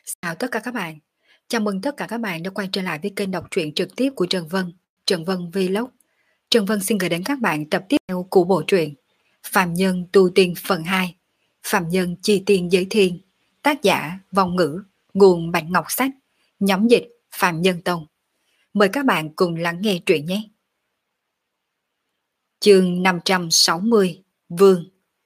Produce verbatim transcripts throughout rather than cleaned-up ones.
Chào tất cả các bạn. Chào mừng tất cả các bạn đã quay trở lại với kênh đọc truyện trực tiếp của Trần Vân, Trần Vân Vlog. Trần Vân xin gửi đến các bạn tập tiếp theo của bộ truyện Phàm Nhân Tu Tiên phần hai, Phàm Nhân Chi Tiên Giới Thiên, tác giả Vong Ngữ, nguồn Bạch Ngọc Sách, nhóm dịch Phàm Nhân Tông. Mời các bạn cùng lắng nghe truyện nhé. Chương năm trăm sáu mươi, Vương.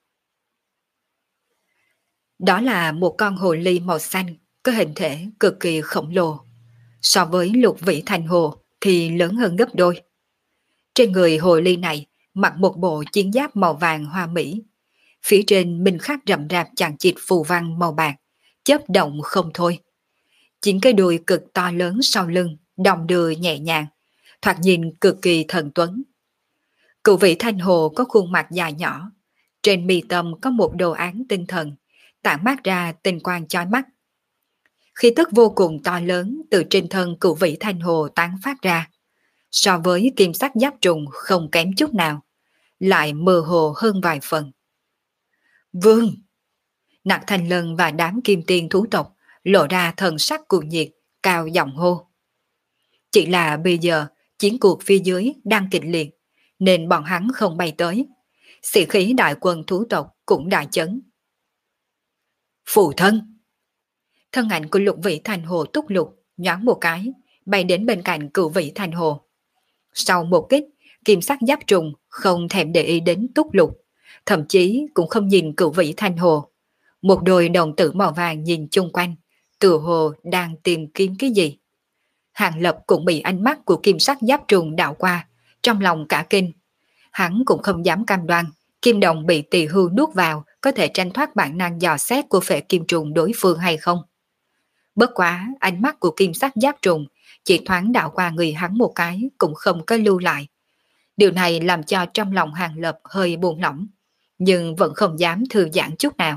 Đó là một con hồ ly màu xanh, có hình thể cực kỳ khổng lồ. So với lục vĩ thành hồ thì lớn hơn gấp đôi. Trên người hồ ly này mặc một bộ chiến giáp màu vàng hoa mỹ. Phía trên minh khắc rậm rạp chằng chịt phù văn màu bạc, chớp động không thôi. Chính cái đuôi cực to lớn sau lưng, đong đưa nhẹ nhàng, thoạt nhìn cực kỳ thần tuấn. Cửu vĩ thanh hồ có khuôn mặt dài nhỏ, trên mi tâm có một đồ án tinh thần, tản mát ra tinh quang chói mắt. Khí tức vô cùng to lớn từ trên thân cửu vĩ thanh hồ tán phát ra, so với kim sắc giáp trùng không kém chút nào, lại mơ hồ hơn vài phần. Vương! Nặc Thanh Lân và đám kim tiên thú tộc lộ ra thần sắc cuồng nhiệt, cao giọng hô. Chỉ là bây giờ chiến cuộc phía dưới đang kịch liệt, nên bọn hắn không bay tới. Sĩ khí đại quân thú tộc cũng đại chấn. Phụ thân! Thân ảnh của lục vĩ thành hồ túc lục nhoáng một cái, bay đến bên cạnh cửu vĩ thành hồ. Sau một kích, kim sắc giáp trùng không thèm để ý đến túc lục, thậm chí cũng không nhìn cửu vĩ thành hồ. Một đôi đồng tử màu vàng nhìn chung quanh, tựa hồ đang tìm kiếm cái gì. Hàng Lập cũng bị ánh mắt của kim sắc giáp trùng đảo qua, trong lòng cả kinh. Hắn cũng không dám cam đoan kim đồng bị tỳ hưu nuốt vào có thể tranh thoát bản năng dò xét của phệ kim trùng đối phương hay không. Bất quá ánh mắt của kim sắc giáp trùng chỉ thoáng đảo qua người hắn một cái cũng không có lưu lại. Điều này làm cho trong lòng Hàng Lập hơi buồn lỏng, nhưng vẫn không dám thư giãn chút nào.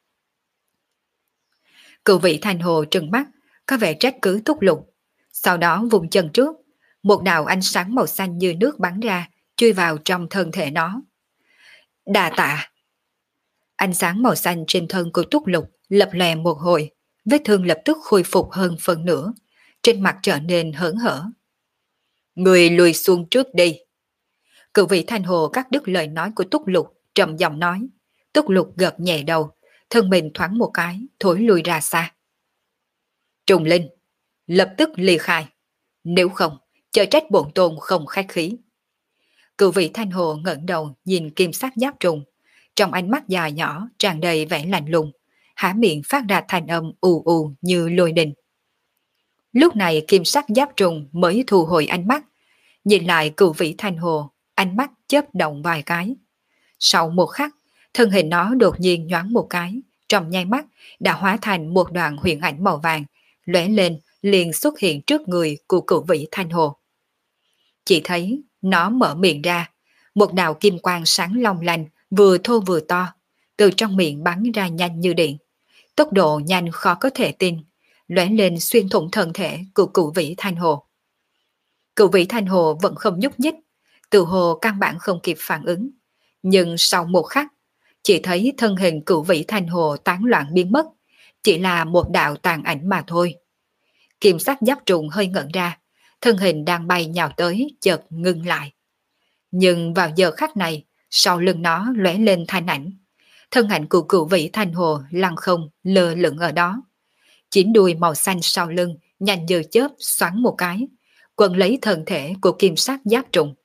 Cửu vĩ thành hồ trừng mắt, có vẻ trách cứ túc lục. Sau đó vùng chân trước, một đạo ánh sáng màu xanh như nước bắn ra, chui vào trong thân thể nó. Đà tạ! Ánh sáng màu xanh trên thân của túc lục lập lè một hồi, vết thương lập tức khôi phục hơn phần nửa, trên mặt trở nên hớn hở. Người lùi xuống trước đi. Cửu vĩ thanh hồ cắt đứt lời nói của túc lục, trầm giọng nói. Túc lục gật nhẹ đầu, thân mình thoáng một cái, thối lùi ra xa. Trùng Linh, lập tức ly khai. Nếu không, chờ trách bổn tôn không khách khí. Cửu vĩ thanh hồ ngẩng đầu nhìn kim sắc giáp trùng, trong ánh mắt dài nhỏ tràn đầy vẻ lạnh lùng, há miệng phát ra thanh âm ù ù như lôi đình. Lúc này kim sắc giáp trùng mới thu hồi ánh mắt, nhìn lại cửu vĩ thanh hồ, ánh mắt chớp động vài cái. Sau một khắc, thân hình nó đột nhiên nhoáng một cái, trong nháy mắt đã hóa thành một đoạn huyền ảnh màu vàng, lóe lên liền xuất hiện trước người của cửu vĩ thanh hồ. Chỉ thấy nó mở miệng ra, một đạo kim quang sáng long lanh vừa thô vừa to, từ trong miệng bắn ra nhanh như điện. Tốc độ nhanh khó có thể tin, lóe lên xuyên thủng thân thể của cửu vĩ thanh hồ. Cửu vĩ thanh hồ vẫn không nhúc nhích, tự hồ căn bản không kịp phản ứng. Nhưng sau một khắc, chỉ thấy thân hình cửu vĩ thanh hồ tán loạn biến mất, chỉ là một đạo tàn ảnh mà thôi. Kim sắc giáp trùng hơi ngẩn ra, thân hình đang bay nhào tới chợt ngưng lại. Nhưng vào giờ khắc này, sau lưng nó lóe lên thanh ảnh. Thân ảnh của cửu vĩ thanh hồ lăng không lơ lửng ở đó. Chín đuôi màu xanh sau lưng nhanh như chớp xoắn một cái, quấn lấy thân thể của kim sắc giáp trùng.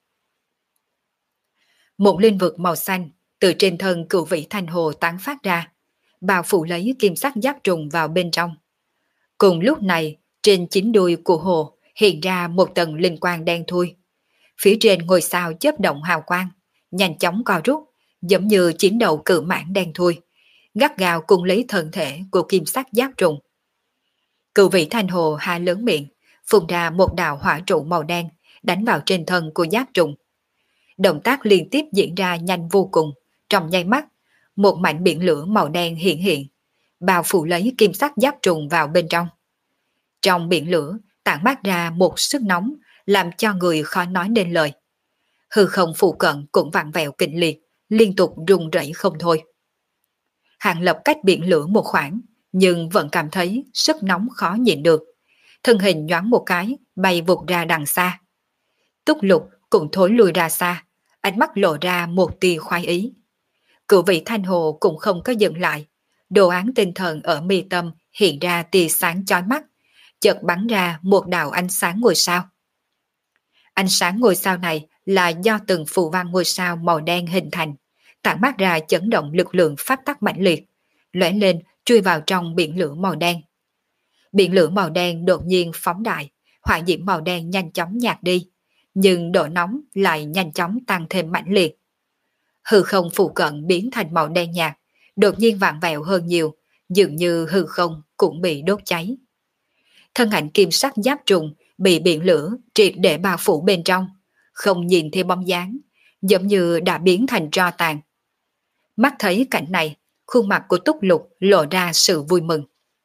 Một linh vực màu xanh từ trên thân cửu vĩ thanh hồ tán phát ra, bao phủ lấy kim sắc giáp trùng vào bên trong. Cùng lúc này, trên chín đuôi của hồ hiện ra một tầng linh quang đen thui. Phía trên ngôi sao chớp động hào quang, nhanh chóng co rút, giống như chín đầu cự mãng đen thui, gắt gao cùng lấy thân thể của kim sắc giáp trùng. Cửu vĩ thanh hồ há lớn miệng, phun ra một đạo hỏa trụ màu đen, đánh vào trên thân của giáp trùng. Động tác liên tiếp diễn ra nhanh vô cùng, trong nháy mắt, một mảnh biển lửa màu đen hiện hiện, bao phủ lấy kim sắc giáp trùng vào bên trong. Trong biển lửa tản mát ra một sức nóng, làm cho người khó nói nên lời. Hư không phụ cận cũng vặn vẹo kịch liệt, liên tục rung rẩy không thôi. Hàng Lập cách biển lửa một khoảng, nhưng vẫn cảm thấy sức nóng khó nhịn được. Thân hình nhoáng một cái, bay vụt ra đằng xa. Túc Lục cũng thối lùi ra xa, ánh mắt lộ ra một tia khoái ý. Cửu vị Thanh Hồ cũng không có dừng lại, đồ án tinh thần ở mi tâm hiện ra tia sáng chói mắt, chợt bắn ra một đạo ánh sáng ngôi sao. Ánh sáng ngôi sao này là do từng phù văn ngôi sao màu đen hình thành, tản mát ra chấn động lực lượng pháp tắc mãnh liệt, lóe lên chui vào trong biển lửa màu đen. Biển lửa màu đen đột nhiên phóng đại, hỏa diễm màu đen nhanh chóng nhạt đi, nhưng độ nóng lại nhanh chóng tăng thêm mãnh liệt. Hư không phụ cận biến thành màu đen nhạt, đột nhiên vặn vẹo hơn nhiều, dường như hư không cũng bị đốt cháy. Thân ảnh kim sắc giáp trùng bị biển lửa triệt để bao phủ bên trong, không nhìn thấy bóng dáng, giống như đã biến thành tro tàn. Mắt thấy cảnh này, khuôn mặt của Túc Lục lộ ra sự vui mừng.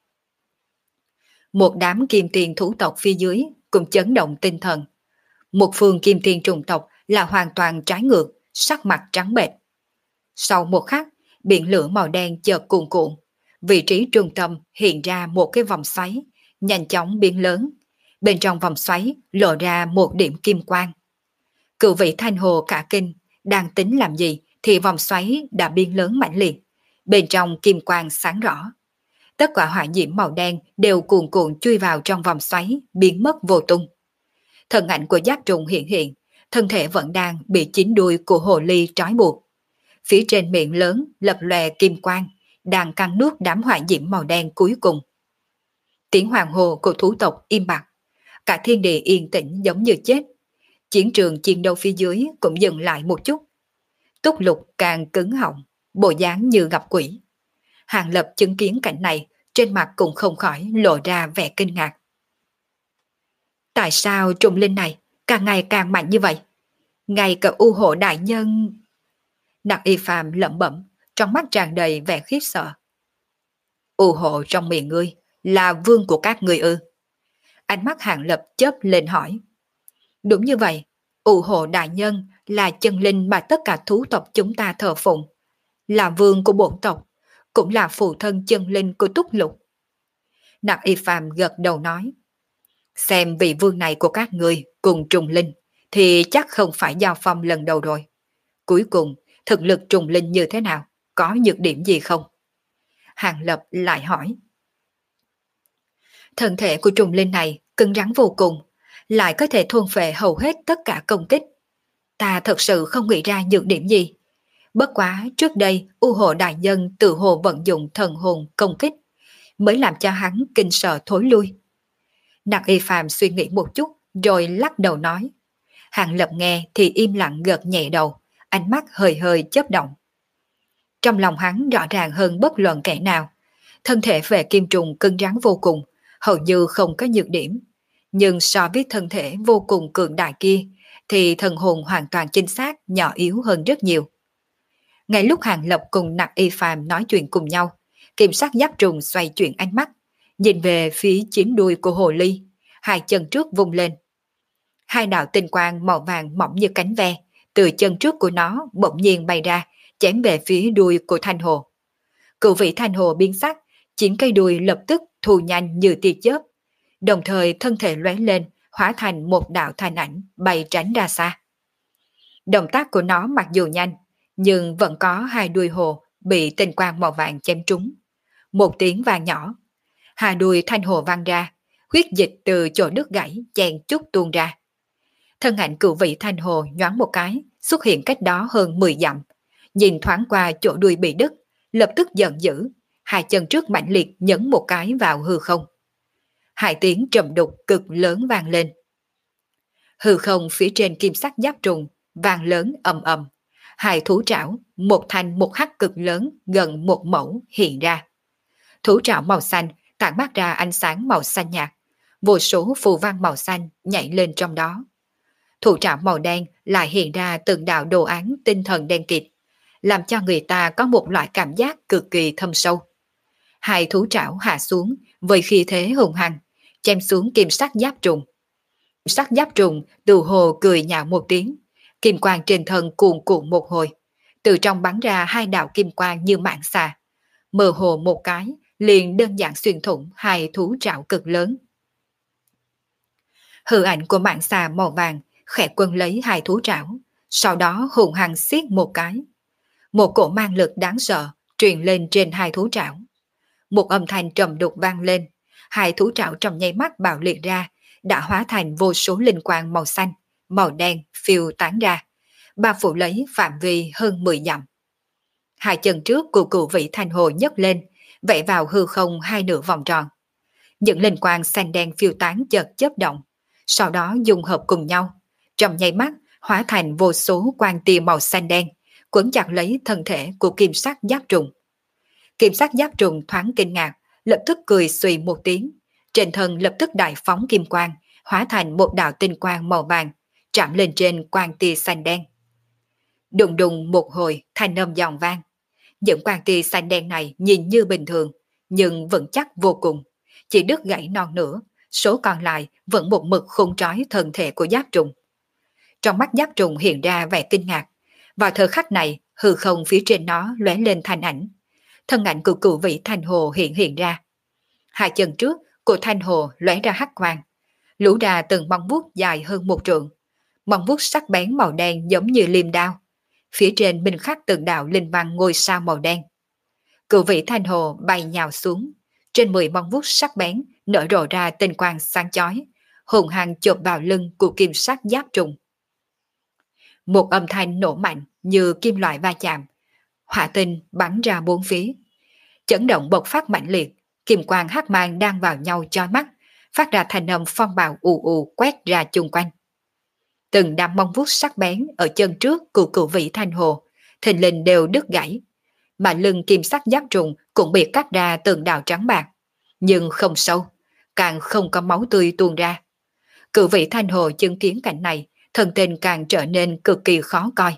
Một đám kim tiền thú tộc phía dưới cũng chấn động tinh thần. Một phương kim tiền trùng tộc là hoàn toàn trái ngược, sắc mặt trắng bệch. Sau một khắc, biển lửa màu đen chợt cuồn cuộn, vị trí trung tâm hiện ra một cái vòng xoáy, nhanh chóng biến lớn. Bên trong vòng xoáy lộ ra một điểm kim quang. Cửu vị Thanh Hồ cả kinh, đang tính làm gì thì vòng xoáy đã biến lớn mãnh liệt. Bên trong kim quang sáng rõ. Tất cả hỏa diễm màu đen đều cuồn cuộn chui vào trong vòng xoáy, biến mất vô tung. Thân ảnh của giáp trùng hiện hiện, thân thể vẫn đang bị chín đuôi của hồ ly trói buộc. Phía trên miệng lớn lập lòe kim quang, đang cắn nuốt đám hỏa diễm màu đen cuối cùng. Tiếng hoàng hồ của thú tộc im bặt, cả thiên địa yên tĩnh giống như chết. Chiến trường chiến đấu phía dưới cũng dừng lại một chút. Túc Lục càng cứng họng, bộ dáng như gặp quỷ. Hàng Lập chứng kiến cảnh này, trên mặt cũng không khỏi lộ ra vẻ kinh ngạc. Tại sao trùng linh này càng ngày càng mạnh như vậy? Ngay cả U Hộ đại nhân... Nặc Y Phàm lẩm bẩm, trong mắt tràn đầy vẻ khiếp sợ. U Hộ trong miệng ngươi là vương của các ngươi ư? Ánh mắt Hàng Lập chớp lên hỏi. Đúng như vậy, U Hộ đại nhân là chân linh mà tất cả thú tộc chúng ta thờ phụng, là vương của bổn tộc, cũng là phụ thân chân linh của Túc Lục. Nặc Y Phàm gật đầu nói. Xem vị vương này của các ngươi cùng trùng linh thì chắc không phải giao phong lần đầu rồi. Cuối cùng, thực lực trùng linh như thế nào? Có nhược điểm gì không? Hàng Lập lại hỏi. Thân thể của trùng linh này cứng rắn vô cùng, lại có thể thôn phệ hầu hết tất cả công kích. Ta thật sự không nghĩ ra nhược điểm gì. Bất quá trước đây U Hộ đại nhân tự hồ vận dụng thần hồn công kích, mới làm cho hắn kinh sợ thối lui. Nặc Y Phàm suy nghĩ một chút rồi lắc đầu nói. Hàng Lập nghe thì im lặng gật nhẹ đầu, ánh mắt hơi hơi chớp động. Trong lòng hắn rõ ràng hơn bất luận kẻ nào, thân thể về kim trùng cứng rắn vô cùng, hầu như không có nhược điểm. Nhưng so với thân thể vô cùng cường đại kia, thì thần hồn hoàn toàn chính xác nhỏ yếu hơn rất nhiều. Ngay lúc Hàng Lập cùng Nặc Y Phàm nói chuyện cùng nhau, kim sắc giáp trùng xoay chuyển ánh mắt, nhìn về phía chín đuôi của hồ ly, hai chân trước vung lên. Hai đạo tinh quang màu vàng mỏng như cánh ve, từ chân trước của nó bỗng nhiên bay ra, chém về phía đuôi của Thanh Hồ. Cửu vị Thanh Hồ biến sắc, chín cây đuôi lập tức thu nhanh như tia chớp, đồng thời thân thể lóe lên, hóa thành một đạo thanh ảnh bay tránh ra xa. Động tác của nó mặc dù nhanh, nhưng vẫn có hai đuôi hồ bị tinh quang màu vàng chém trúng. Một tiếng vang nhỏ, hai đuôi Thanh Hồ văng ra, huyết dịch từ chỗ đứt gãy chen chút tuôn ra. Thân ảnh cửu vị Thanh Hồ nhoáng một cái, xuất hiện cách đó hơn mười dặm, nhìn thoáng qua chỗ đuôi bị đứt, lập tức giận dữ, hai chân trước mạnh liệt nhấn một cái vào hư không. Hai tiếng trầm đục cực lớn vang lên. Hư không phía trên kim sắc giáp trùng vang lớn ầm ầm, hai thú trảo, một thanh một hắc cực lớn gần một mẫu hiện ra. Thú trảo màu xanh tản mát ra ánh sáng màu xanh nhạt, vô số phù văn màu xanh nhảy lên trong đó. Thủ trảo màu đen lại hiện ra từng đạo đồ án tinh thần đen kịt, làm cho người ta có một loại cảm giác cực kỳ thâm sâu. Hai thú trảo hạ xuống với khí thế hùng hăng, chém xuống kim sắc giáp trùng. Sắc giáp trùng từ hồ cười nhạo một tiếng, kim quang trên thân cuồn cuộn một hồi, từ trong bắn ra hai đạo kim quang như mạng xà, mơ hồ một cái liền đơn giản xuyên thủng hai thú trảo cực lớn. Hư ảnh của mạng xà màu vàng khẽ quân lấy hai thú trảo, sau đó hùng hăng xiết một cái. Một cổ mang lực đáng sợ truyền lên trên hai thú trảo. Một âm thanh trầm đục vang lên, hai thú trảo trong nháy mắt bạo liệt ra, đã hóa thành vô số linh quang màu xanh, màu đen phiêu tán ra, bao phủ lấy phạm vi hơn mười dặm. Hai chân trước của cửu vị thanh hồ nhấc lên, vẽ vào hư không hai nửa vòng tròn. Những linh quang xanh đen phiêu tán chợt chớp động, sau đó dung hợp cùng nhau, trong nháy mắt hóa thành vô số quang tia màu xanh đen, quấn chặt lấy thân thể của kim sắc giáp trùng. Kim sắc giáp trùng thoáng kinh ngạc, lập tức cười xùy một tiếng, trên thân lập tức đại phóng kim quang, hóa thành một đạo tinh quang màu vàng, chạm lên trên quang tia xanh đen. Đùng đùng một hồi, thanh âm giòn vang. Những quang tia xanh đen này nhìn như bình thường, nhưng vững chắc vô cùng, chỉ đứt gãy non nữa, số còn lại vẫn một mực khung trói thân thể của giáp trùng. Trong mắt giáp trùng hiện ra vẻ kinh ngạc, vào thời khắc này hư không phía trên nó lóe lên thanh ảnh, thân ảnh của cửu vị thanh hồ hiện hiện ra. Hai chân trước của thanh hồ lóe ra hắc quang, lũ ra từng móng vuốt dài hơn một trượng, móng vuốt sắc bén màu đen giống như liềm đao, phía trên minh khắc từng đạo linh văn ngôi sao màu đen. Cửu vị thanh hồ bay nhào xuống, trên mười móng vuốt sắc bén nở rộ ra tinh quang sáng chói, hùng hăng chộp vào lưng của kim sắc giáp trùng. Một âm thanh nổ mạnh như kim loại va chạm, hỏa tinh bắn ra bốn phía, chấn động bộc phát mạnh liệt, kim quang hắc mang đang vào nhau chói mắt, phát ra thành âm phong bạo ù ù quét ra chung quanh. Từng đám móng vuốt sắc bén ở chân trước của cửu vị thanh hồ thình lình đều đứt gãy, mà lưng kim sắc giáp trùng cũng bị cắt ra từng đạo trắng bạc, nhưng không sâu, càng không có máu tươi tuôn ra. Cửu vị thanh hồ chứng kiến cảnh này, thần tình càng trở nên cực kỳ khó coi.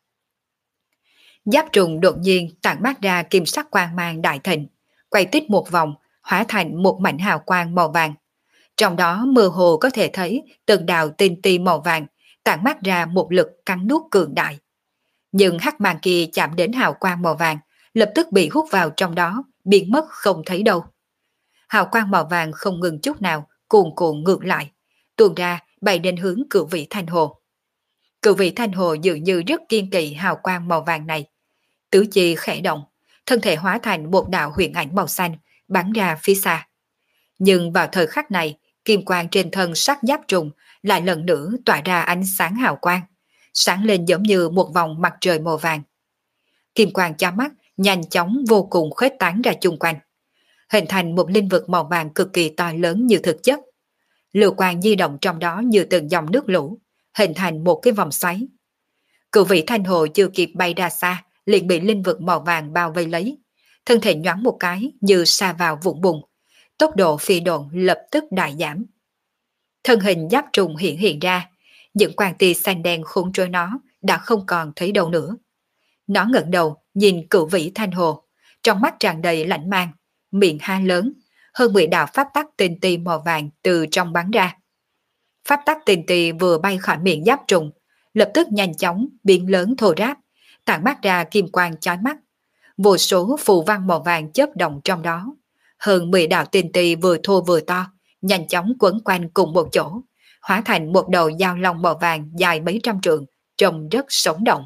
Giáp trùng đột nhiên tản mát ra kim sắc quang mang đại thịnh, quay tít một vòng, hóa thành một mảnh hào quang màu vàng. Trong đó mơ hồ có thể thấy từng đạo tinh ti màu vàng tản mát ra một lực cắn nuốt cường đại. Nhưng hắc mang kia chạm đến hào quang màu vàng, lập tức bị hút vào trong đó, biến mất không thấy đâu. Hào quang màu vàng không ngừng chút nào, cuồn cuộn ngược lại, tuôn ra bay đến hướng cửu vị thanh hồ. Cửu vị thanh hồ dường như rất kiên kỵ hào quang màu vàng này. Tứ chi khẽ động, thân thể hóa thành một đạo huyền ảnh màu xanh, bắn ra phía xa. Nhưng vào thời khắc này, kim quang trên thân sắc giáp trùng lại lần nữa tỏa ra ánh sáng hào quang, sáng lên giống như một vòng mặt trời màu vàng. Kim quang chói mắt, nhanh chóng vô cùng khuếch tán ra chung quanh, hình thành một linh vực màu vàng cực kỳ to lớn như thực chất. Lưu quang di động trong đó như từng dòng nước lũ, hình thành một cái vòng xoáy. Cửu vị thanh hồ chưa kịp bay ra xa, liền bị linh vực màu vàng bao vây lấy, thân thể nhoáng một cái như sa vào vũng bùn, tốc độ phi độn lập tức đại giảm. Thân hình giáp trùng hiện hiện ra, những quang tia xanh đen khốn trôi nó đã không còn thấy đâu nữa. Nó ngẩng đầu nhìn cửu vị thanh hồ, trong mắt tràn đầy lạnh mang, miệng ha lớn, hơn mười đạo pháp tắc tinh ti màu vàng từ trong bắn ra. Pháp tắc tinh ti vừa bay khỏi miệng giáp trùng, lập tức nhanh chóng biến lớn thô ráp, tản mát ra kim quang chói mắt. Vô số phù văn màu vàng chớp động trong đó, hơn mười đạo tinh ti vừa thô vừa to, nhanh chóng quấn quanh cùng một chỗ, hóa thành một đầu dao long màu vàng dài mấy trăm trượng, trông rất sống động.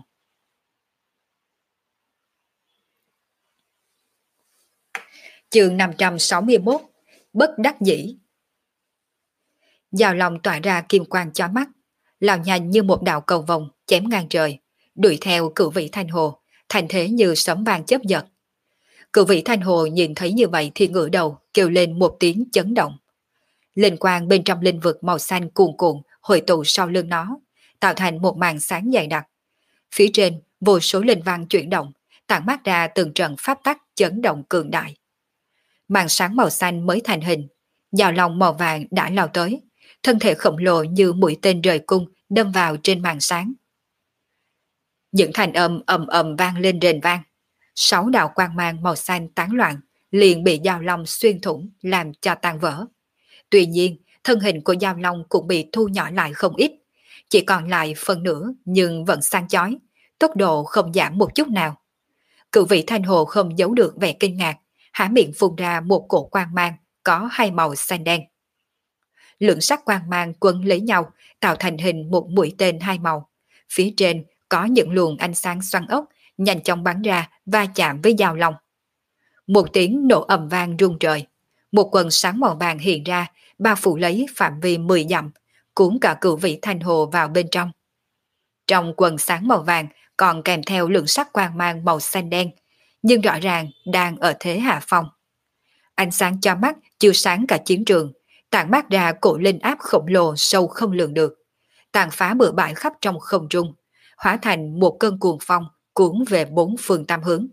Chương năm trăm sáu mươi mốt, bất đắc dĩ. Dao long tỏa ra kim quang chói mắt, lao nhanh như một đạo cầu vồng chém ngang trời, đuổi theo cửu vị thanh hồ, thành thế như sấm vang chớp giật. Cửu vị thanh hồ nhìn thấy như vậy thì ngửa đầu kêu lên một tiếng chấn động. Linh quang bên trong linh vực màu xanh cuồn cuộn hội tụ sau lưng nó, tạo thành một màn sáng dày đặc. Phía trên vô số linh văn chuyển động, tản mát ra từng trận pháp tắc chấn động cường đại. Màn sáng màu xanh mới thành hình, dao long màu vàng đã lao tới, thân thể khổng lồ như mũi tên rời cung đâm vào trên màn sáng. Những thanh âm ầm ầm vang lên rền vang, sáu đạo quang mang màu xanh tán loạn, liền bị dao long xuyên thủng làm cho tan vỡ. Tuy nhiên, thân hình của dao long cũng bị thu nhỏ lại không ít, chỉ còn lại phần nửa nhưng vẫn sáng chói, tốc độ không giảm một chút nào. Cửu vị thanh hồ không giấu được vẻ kinh ngạc, há miệng phun ra một cổ quang mang có hai màu xanh đen. Lượng sắc quang mang quấn lấy nhau tạo thành hình một mũi tên hai màu. Phía trên có những luồng ánh sáng xoắn ốc nhanh chóng bắn ra va chạm với dao long. Một tiếng nổ ầm vang rung trời. Một quần sáng màu vàng hiện ra, bao phủ lấy phạm vi mười dặm, cuốn cả cửu vị thanh hồ vào bên trong. Trong quần sáng màu vàng còn kèm theo lượng sắc quang mang màu xanh đen, nhưng rõ ràng đang ở thế hạ phong. Ánh sáng cho mắt chiếu sáng cả chiến trường, tản mát ra cổ linh áp khổng lồ sâu không lường được, tàn phá bừa bãi khắp trong không trung, hóa thành một cơn cuồng phong cuốn về bốn phương tám hướng.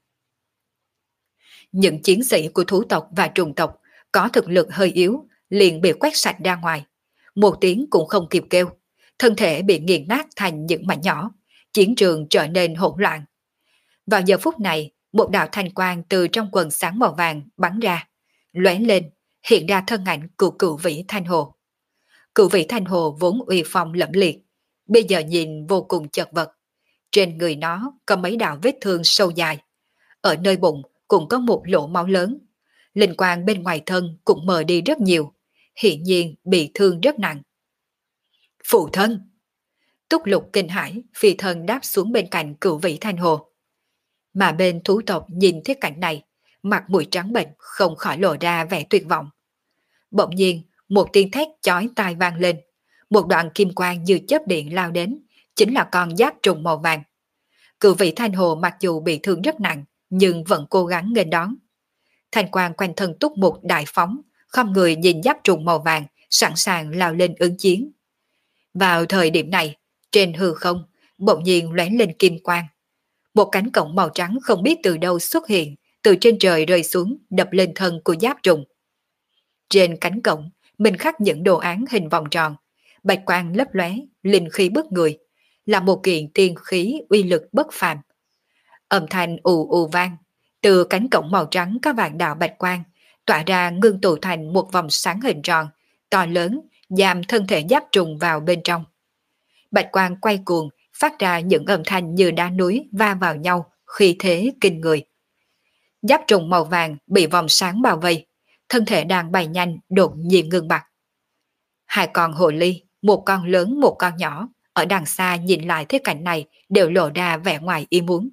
Những chiến sĩ của thú tộc và trùng tộc có thực lực hơi yếu liền bị quét sạch ra ngoài, một tiếng cũng không kịp kêu, thân thể bị nghiền nát thành những mảnh nhỏ, chiến trường trở nên hỗn loạn. Vào giờ phút này, một đạo thanh quang từ trong quần sáng màu vàng bắn ra, lóe lên, hiện ra thân ảnh của cửu vĩ thanh hồ. Cửu vĩ thanh hồ vốn uy phong lẫm liệt, bây giờ nhìn vô cùng chật vật. Trên người nó có mấy đạo vết thương sâu dài, ở nơi bụng cũng có một lỗ máu lớn. Linh quang bên ngoài thân cũng mờ đi rất nhiều, hiển nhiên bị thương rất nặng. Phụ thân! Túc Lục kinh hãi, phi thân đáp xuống bên cạnh cửu vĩ thanh hồ. Mà bên thú tộc nhìn thấy cảnh này, mặt mũi trắng bệch không khỏi lộ ra vẻ tuyệt vọng. Bỗng nhiên, một tiếng thét chói tai vang lên, một đoạn kim quang như chớp điện lao đến, chính là con giáp trùng màu vàng. Cửu vĩ thanh hồ mặc dù bị thương rất nặng, nhưng vẫn cố gắng nghênh đón. Thanh quang quanh thân Túc Mục đại phóng, không người nhìn giáp trùng màu vàng, sẵn sàng lao lên ứng chiến. Vào thời điểm này, trên hư không, bỗng nhiên lóe lên kim quang. Một cánh cổng màu trắng không biết từ đâu xuất hiện, từ trên trời rơi xuống, đập lên thân của giáp trùng. Trên cánh cổng, mình khắc những đồ án hình vòng tròn, bạch quang lấp lóe, linh khí bức người, là một kiện tiên khí uy lực bất phàm. Âm thanh ù ù vang, từ cánh cổng màu trắng có vạn đạo bạch quang, tỏa ra ngưng tụ thành một vòng sáng hình tròn, to lớn, giam thân thể giáp trùng vào bên trong. Bạch quang quay cuồng, phát ra những âm thanh như đá núi va vào nhau, khí thế kinh người. Giáp trùng màu vàng bị vòng sáng bao vây, thân thể đang bay nhanh đột nhiên ngưng bặt. Hai con hồ ly, một con lớn một con nhỏ, ở đằng xa nhìn lại thế cảnh này đều lộ ra vẻ ngoài ý muốn.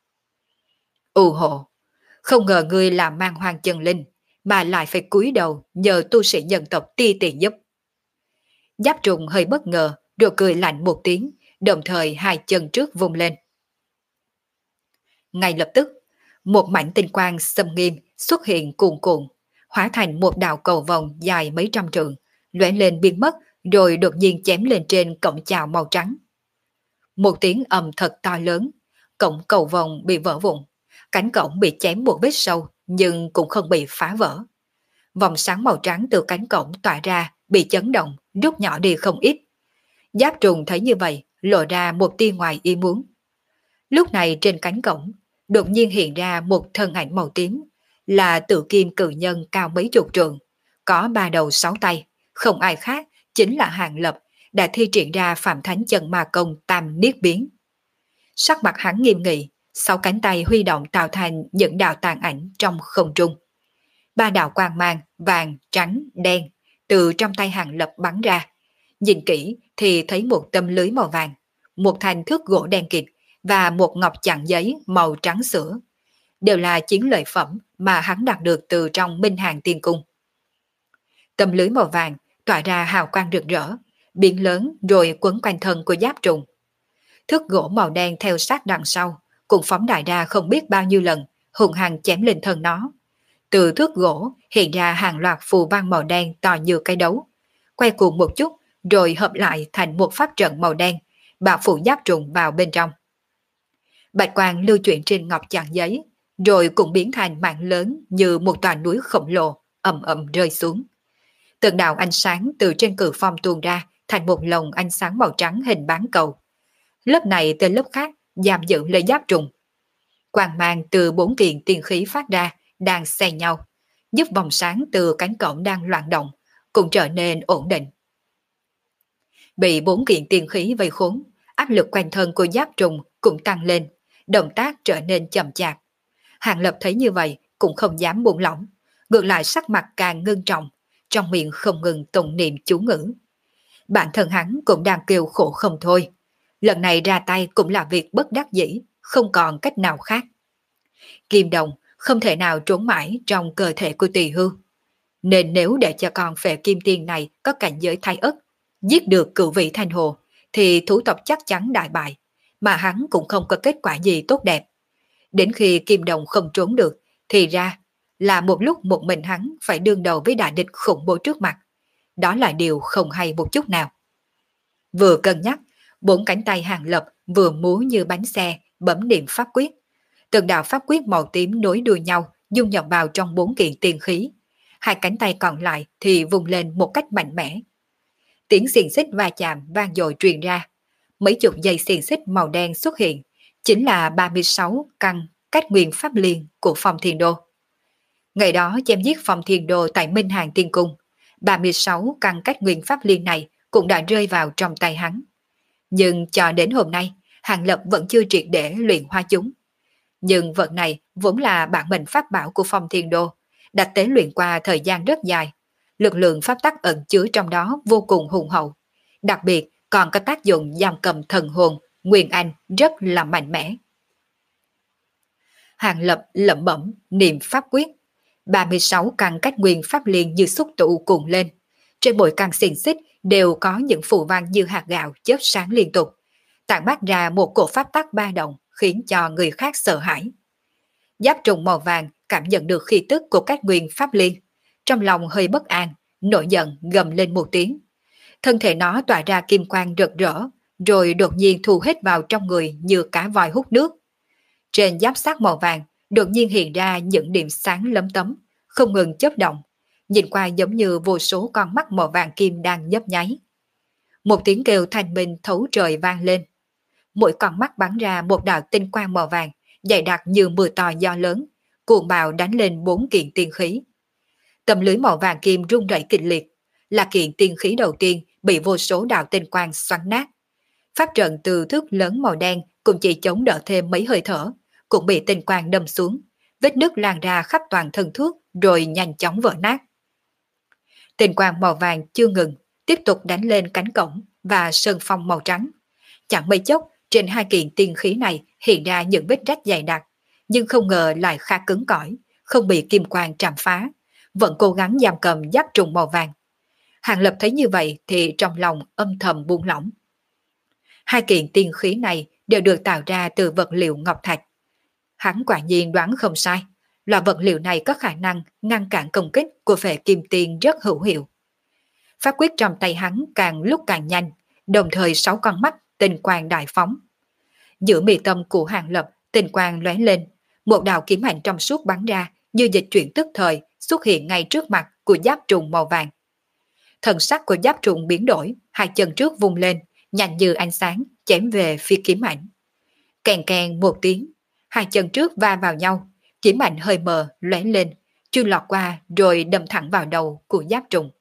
U hộ, không ngờ ngươi là mang hoang chân linh, mà lại phải cúi đầu nhờ tu sĩ nhân tộc ti tiền giúp. Giáp trùng hơi bất ngờ, rồi cười lạnh một tiếng, đồng thời hai chân trước vung lên. Ngay lập tức, một mảnh tinh quang xâm nghiêm xuất hiện cuồn cuộn, hóa thành một đạo cầu vòng dài mấy trăm trượng, lóe lên biến mất, rồi đột nhiên chém lên trên cổng chào màu trắng. Một tiếng ầm thật to lớn, cổng cầu vòng bị vỡ vụn, cánh cổng bị chém một vết sâu nhưng cũng không bị phá vỡ. Vòng sáng màu trắng từ cánh cổng tỏa ra bị chấn động, rút nhỏ đi không ít. Giáp trùng thấy như vậy, lộ ra một tia ngoài ý muốn. Lúc này trên cánh cổng, đột nhiên hiện ra một thân ảnh màu tím, là Tự Kim cự nhân cao mấy chục trượng, có ba đầu sáu tay, không ai khác, chính là Hàng Lập, đã thi triển ra Phạm Thánh Chân Ma Công Tam Niết Biến. Sắc mặt hắn nghiêm nghị, sáu cánh tay huy động tạo thành những đạo tàn ảnh trong không trung. Ba đạo quang mang vàng, trắng, đen từ trong tay Hàng Lập bắn ra. Nhìn kỹ thì thấy một tấm lưới màu vàng, một thanh thước gỗ đen kịt và một ngọc chặn giấy màu trắng sữa. Đều là chiến lợi phẩm mà hắn đạt được từ trong Minh Hàng Tiên Cung. Tấm lưới màu vàng tỏa ra hào quang rực rỡ, biến lớn rồi quấn quanh thân của giáp trùng. Thước gỗ màu đen theo sát đằng sau, cũng phóng đại ra không biết bao nhiêu lần, hùng hăng chém lên thân nó. Từ thước gỗ hiện ra hàng loạt phù văn màu đen to như cái đấu, quay cuồng một chút rồi hợp lại thành một pháp trận màu đen, bảo phủ giáp trùng vào bên trong. Bạch quang lưu chuyển trên ngọc chặn giấy, rồi cũng biến thành mạng lớn như một tòa núi khổng lồ, ầm ầm rơi xuống. Từng đạo ánh sáng từ trên cự phong tuôn ra thành một lồng ánh sáng màu trắng hình bán cầu. Lớp này tới lớp khác giam giữ lấy giáp trùng. Quang mang từ bốn kiện tiên khí phát ra đang xen nhau, giúp vòng sáng từ cánh cổng đang loạn động cũng trở nên ổn định. Bị bốn kiện tiên khí vây khốn, áp lực quanh thân của giáp trùng cũng tăng lên, động tác trở nên chậm chạp. Hàng Lập thấy như vậy cũng không dám buông lỏng, ngược lại sắc mặt càng ngưng trọng, trong miệng không ngừng tụng niệm chú ngữ. Bản thân hắn cũng đang kêu khổ không thôi. Lần này ra tay cũng là việc bất đắc dĩ, không còn cách nào khác. Kim đồng không thể nào trốn mãi trong cơ thể của Tỳ Hưu. Nên nếu để cho con phệ kim tiên này có cảnh giới thái ất, giết được cựu vị Thanh Hồ, thì thủ tộc chắc chắn đại bại, mà hắn cũng không có kết quả gì tốt đẹp. Đến khi Kim Đồng không trốn được, thì ra là một lúc một mình hắn phải đương đầu với đại địch khủng bố trước mặt. Đó là điều không hay một chút nào. Vừa cân nhắc, bốn cánh tay Hàng Lập vừa múa như bánh xe, bấm niệm pháp quyết. Từng đạo pháp quyết màu tím nối đuôi nhau, dung nhập vào trong bốn kiện tiên khí. Hai cánh tay còn lại thì vùng lên một cách mạnh mẽ. Tiếng xiềng xích va chạm vang dội truyền ra. Mấy chục dây xiềng xích màu đen xuất hiện, chính là ba mươi sáu căn cách nguyên pháp liên của Phong Thiên Đô. Ngày đó chém giết Phong Thiên Đô tại Minh Hàng Tiên Cung, ba mươi sáu căn cách nguyên pháp liên này cũng đã rơi vào trong tay hắn. Nhưng cho đến hôm nay, Hàng Lập vẫn chưa triệt để luyện hóa chúng. Nhưng vật này vốn là bản mệnh pháp bảo của Phong Thiên Đô, đã tế luyện qua thời gian rất dài. Lực lượng pháp tắc ẩn chứa trong đó vô cùng hùng hậu. Đặc biệt còn có tác dụng giam cầm thần hồn, nguyên anh rất là mạnh mẽ. Hàng Lập lẩm bẩm niệm pháp quyết. ba mươi sáu căn cách nguyên pháp liên như xúc tụ cuộn lên. Trên mỗi căn xiềng xích đều có những phù văn như hạt gạo chớp sáng liên tục, tản mát ra một cổ pháp tắc ba động khiến cho người khác sợ hãi. Giáp trùng màu vàng cảm nhận được khí tức của các nguyên pháp liên, trong lòng hơi bất an, nổi giận gầm lên một tiếng. Thân thể nó tỏa ra kim quang rực rỡ, rồi đột nhiên thu hết vào trong người như cá voi hút nước. Trên giáp sắt màu vàng đột nhiên hiện ra những điểm sáng lấm tấm, không ngừng chớp động, nhìn qua giống như vô số con mắt màu vàng kim đang nhấp nháy. Một tiếng kêu thanh minh thấu trời vang lên. Mỗi con mắt bắn ra một đạo tinh quang màu vàng, dày đặc như mưa to gió lớn, cuồng bạo đánh lên bốn kiện tiên khí. Tấm lưới màu vàng kim rung rẩy kịch liệt, là kiện tiên khí đầu tiên bị vô số đạo tinh quang xoắn nát. Pháp trận từ thước lớn màu đen cũng chỉ chống đỡ thêm mấy hơi thở, cũng bị tinh quang đâm xuống, vết nứt lan ra khắp toàn thân thước rồi nhanh chóng vỡ nát. Tinh quang màu vàng chưa ngừng, tiếp tục đánh lên cánh cổng và sơn phong màu trắng. Chẳng mấy chốc, trên hai kiện tiên khí này hiện ra những vết rách dày đặc, nhưng không ngờ lại khá cứng cỏi, không bị kim quang trảm phá, vẫn cố gắng giam cầm giáp trùng màu vàng. Hàng Lập thấy như vậy thì trong lòng âm thầm buông lỏng. Hai kiện tiên khí này đều được tạo ra từ vật liệu ngọc thạch. Hắn quả nhiên đoán không sai, loại vật liệu này có khả năng ngăn cản công kích của phệ kim tiên rất hữu hiệu. Pháp quyết trong tay hắn càng lúc càng nhanh, đồng thời sáu con mắt tinh quang đại phóng. Giữa mi tâm của Hàng Lập, tinh quang lóe lên, một đạo kiếm ảnh trong suốt bắn ra như dịch chuyển tức thời xuất hiện ngay trước mặt của giáp trùng màu vàng. Thần sắc của giáp trùng biến đổi, hai chân trước vung lên, nhanh như ánh sáng chém về phía kiếm ảnh. Kèn kèn một tiếng, hai chân trước va vào nhau, kiếm ảnh hơi mờ lóe lên, chưa lọt qua rồi đâm thẳng vào đầu của giáp trùng.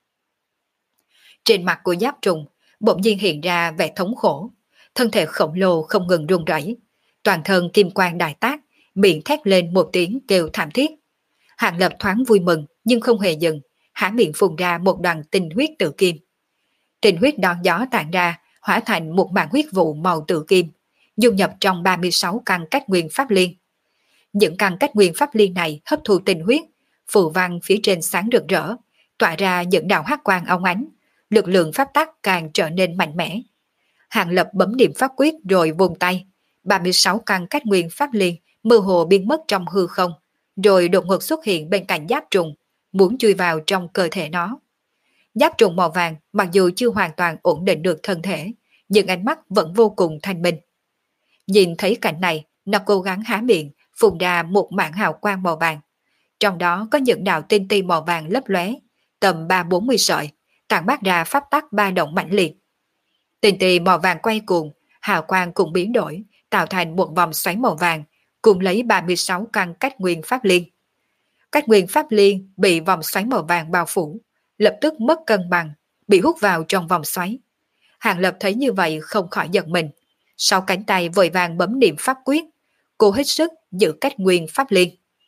Trên mặt của giáp trùng bỗng nhiên hiện ra vẻ thống khổ, thân thể khổng lồ không ngừng run rẩy, toàn thân kim quang đại tác, miệng thét lên một tiếng kêu thảm thiết. Hàng Lập thoáng vui mừng nhưng không hề dừng, há miệng phun ra một đoàn tinh huyết tự kim. Tinh huyết đón gió tản ra, hóa thành một màn huyết vụ màu tự kim, dung nhập trong ba mươi sáu căn cách nguyên pháp liên. Những căn cách nguyên pháp liên này hấp thu tinh huyết, phù văn phía trên sáng rực rỡ, tỏa ra những đạo hắc quang óng ánh, lực lượng pháp tắc càng trở nên mạnh mẽ. Hàng Lập bấm niệm pháp quyết rồi vung tay, ba mươi sáu căn cách nguyên pháp liên mơ hồ biến mất trong hư không, rồi đột ngột xuất hiện bên cạnh giáp trùng, muốn chui vào trong cơ thể nó. Giáp trùng màu vàng mặc dù chưa hoàn toàn ổn định được thân thể, nhưng ánh mắt vẫn vô cùng thanh minh. Nhìn thấy cảnh này, nó cố gắng há miệng, phun ra một mảng hào quang màu vàng. Trong đó có những đạo tinh ti màu vàng lấp lóe, tầm ba bốn mươi sợi, tản mát ra pháp tắc ba động mãnh liệt. Tinh ti màu vàng quay cuồng, hào quang cũng biến đổi, tạo thành một vòng xoáy màu vàng, cùng lấy ba mươi sáu căn cách nguyên pháp liên. Cách nguyên pháp liên bị vòng xoáy màu vàng bao phủ, lập tức mất cân bằng, bị hút vào trong vòng xoáy. Hàng Lập thấy như vậy không khỏi giật mình, sau cánh tay vội vàng bấm niệm pháp quyết, cô hết sức giữ cách nguyên pháp liên.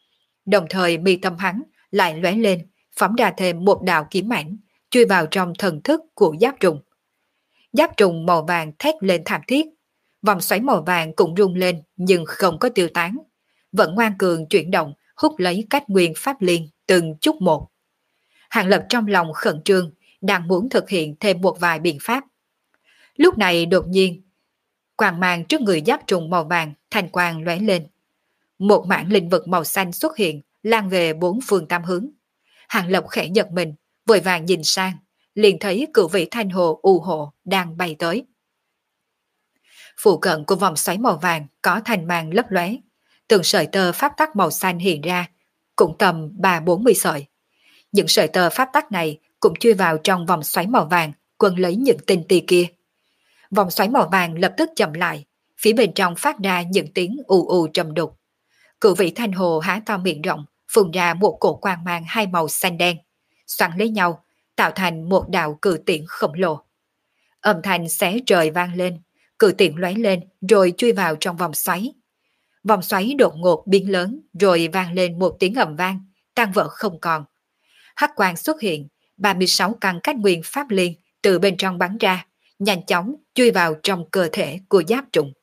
Đồng thời mi tâm hắn lại lóe lên, phóng ra thêm một đạo kiếm ảnh, chui vào trong thần thức của giáp trùng. Giáp trùng màu vàng thét lên thảm thiết, vòng xoáy màu vàng cũng rung lên nhưng không có tiêu tán, vẫn ngoan cường chuyển động hút lấy cách nguyên pháp liên từng chút một. Hàng Lập trong lòng khẩn trương, đang muốn thực hiện thêm một vài biện pháp. Lúc này đột nhiên, quang mang trước người giáp trùng màu vàng thành quang lóe lên. Một mảng linh vật màu xanh xuất hiện, lan về bốn phương tám hướng. Hàng Lập khẽ giật mình, vội vàng nhìn sang, liền thấy cửu vị thanh hồ u hộ đang bay tới. Phụ cận của vòng xoáy màu vàng có thanh mang lấp lóe, từng sợi tơ pháp tắc màu xanh hiện ra, cũng tầm ba bốn mươi sợi. Những sợi tơ pháp tắc này cũng chui vào trong vòng xoáy màu vàng, quấn lấy những tinh tì kia. Vòng xoáy màu vàng lập tức chậm lại, phía bên trong phát ra những tiếng ù ù trầm đục. Cửu vị thanh hồ há to miệng rộng, phun ra một cổ quang mang hai màu xanh đen, xoắn lấy nhau, tạo thành một đạo cự tiễn khổng lồ. Âm thanh xé trời vang lên, cự tiễn lóe lên rồi chui vào trong vòng xoáy. Vòng xoáy đột ngột biến lớn rồi vang lên một tiếng ầm vang, tan vỡ không còn. Hắc quang xuất hiện, ba mươi sáu căn cách nguyên pháp liên từ bên trong bắn ra, nhanh chóng chui vào trong cơ thể của giáp trùng.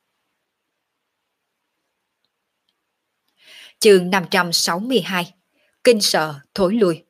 Chương năm trăm sáu mươi hai. Kinh sợ thối lui.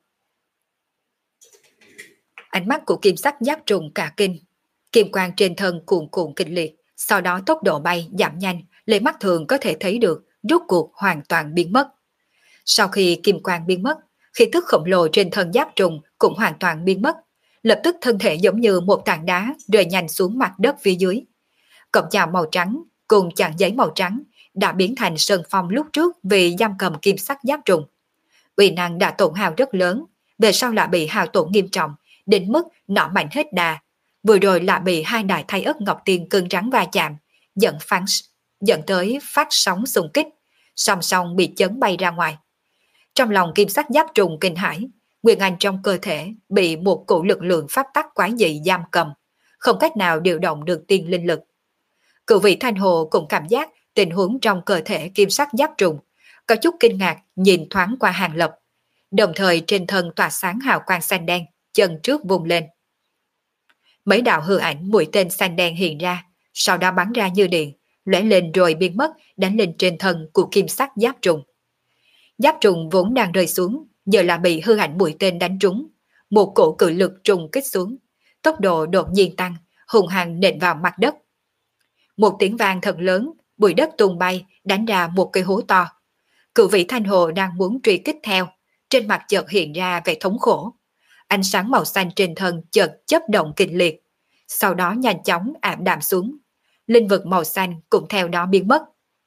Ánh mắt của kim sắc giáp trùng cả kinh, kim quang trên thân cuồn cuộn kịch liệt, sau đó tốc độ bay giảm nhanh, lấy mắt thường có thể thấy được, rốt cuộc hoàn toàn biến mất. Sau khi kim quang biến mất, khí tức khổng lồ trên thân giáp trùng cũng hoàn toàn biến mất, lập tức thân thể giống như một tảng đá rơi nhanh xuống mặt đất phía dưới. Cổng chào màu trắng cùng chàng giấy màu trắng đã biến thành sơn phong lúc trước vì giam cầm kim sắc giáp trùng. Uy năng đã tổn hao rất lớn, về sau lại bị hao tổn nghiêm trọng, đến mức nọ mạnh hết đà. Vừa rồi lại bị hai đại thái ớt ngọc tiền cứng rắn va chạm, dẫn phán dẫn tới phát sóng xung kích, song song bị chấn bay ra ngoài. Trong lòng kim sắc giáp trùng kinh hãi, nguyên anh trong cơ thể bị một cổ lực lượng pháp tắc quái dị giam cầm, không cách nào điều động được tiên linh lực. Cửu vị thanh hồ cũng cảm giác tình huống trong cơ thể kim sắc giáp trùng, có chút kinh ngạc nhìn thoáng qua Hàng Lập, đồng thời trên thân tỏa sáng hào quang xanh đen, chân trước vùng lên. Mấy đạo hư ảnh mũi tên xanh đen hiện ra, sau đó bắn ra như điện, lóe lên rồi biến mất, đánh lên trên thân của kim sắc giáp trùng. Giáp trùng vốn đang rơi xuống, giờ là bị hư ảnh mũi tên đánh trúng, một cổ cự lực trùng kích xuống, tốc độ đột nhiên tăng, hùng hăng nện vào mặt đất. Một tiếng vang thật lớn, bụi đất tung bay, đánh ra một cái hố to. Cửu vị thanh hồ đang muốn truy kích theo, trên mặt chợt hiện ra vẻ thống khổ. Ánh sáng màu xanh trên thân chợt chớp động kịch liệt, sau đó nhanh chóng ảm đạm xuống. Linh vật màu xanh cũng theo đó biến mất.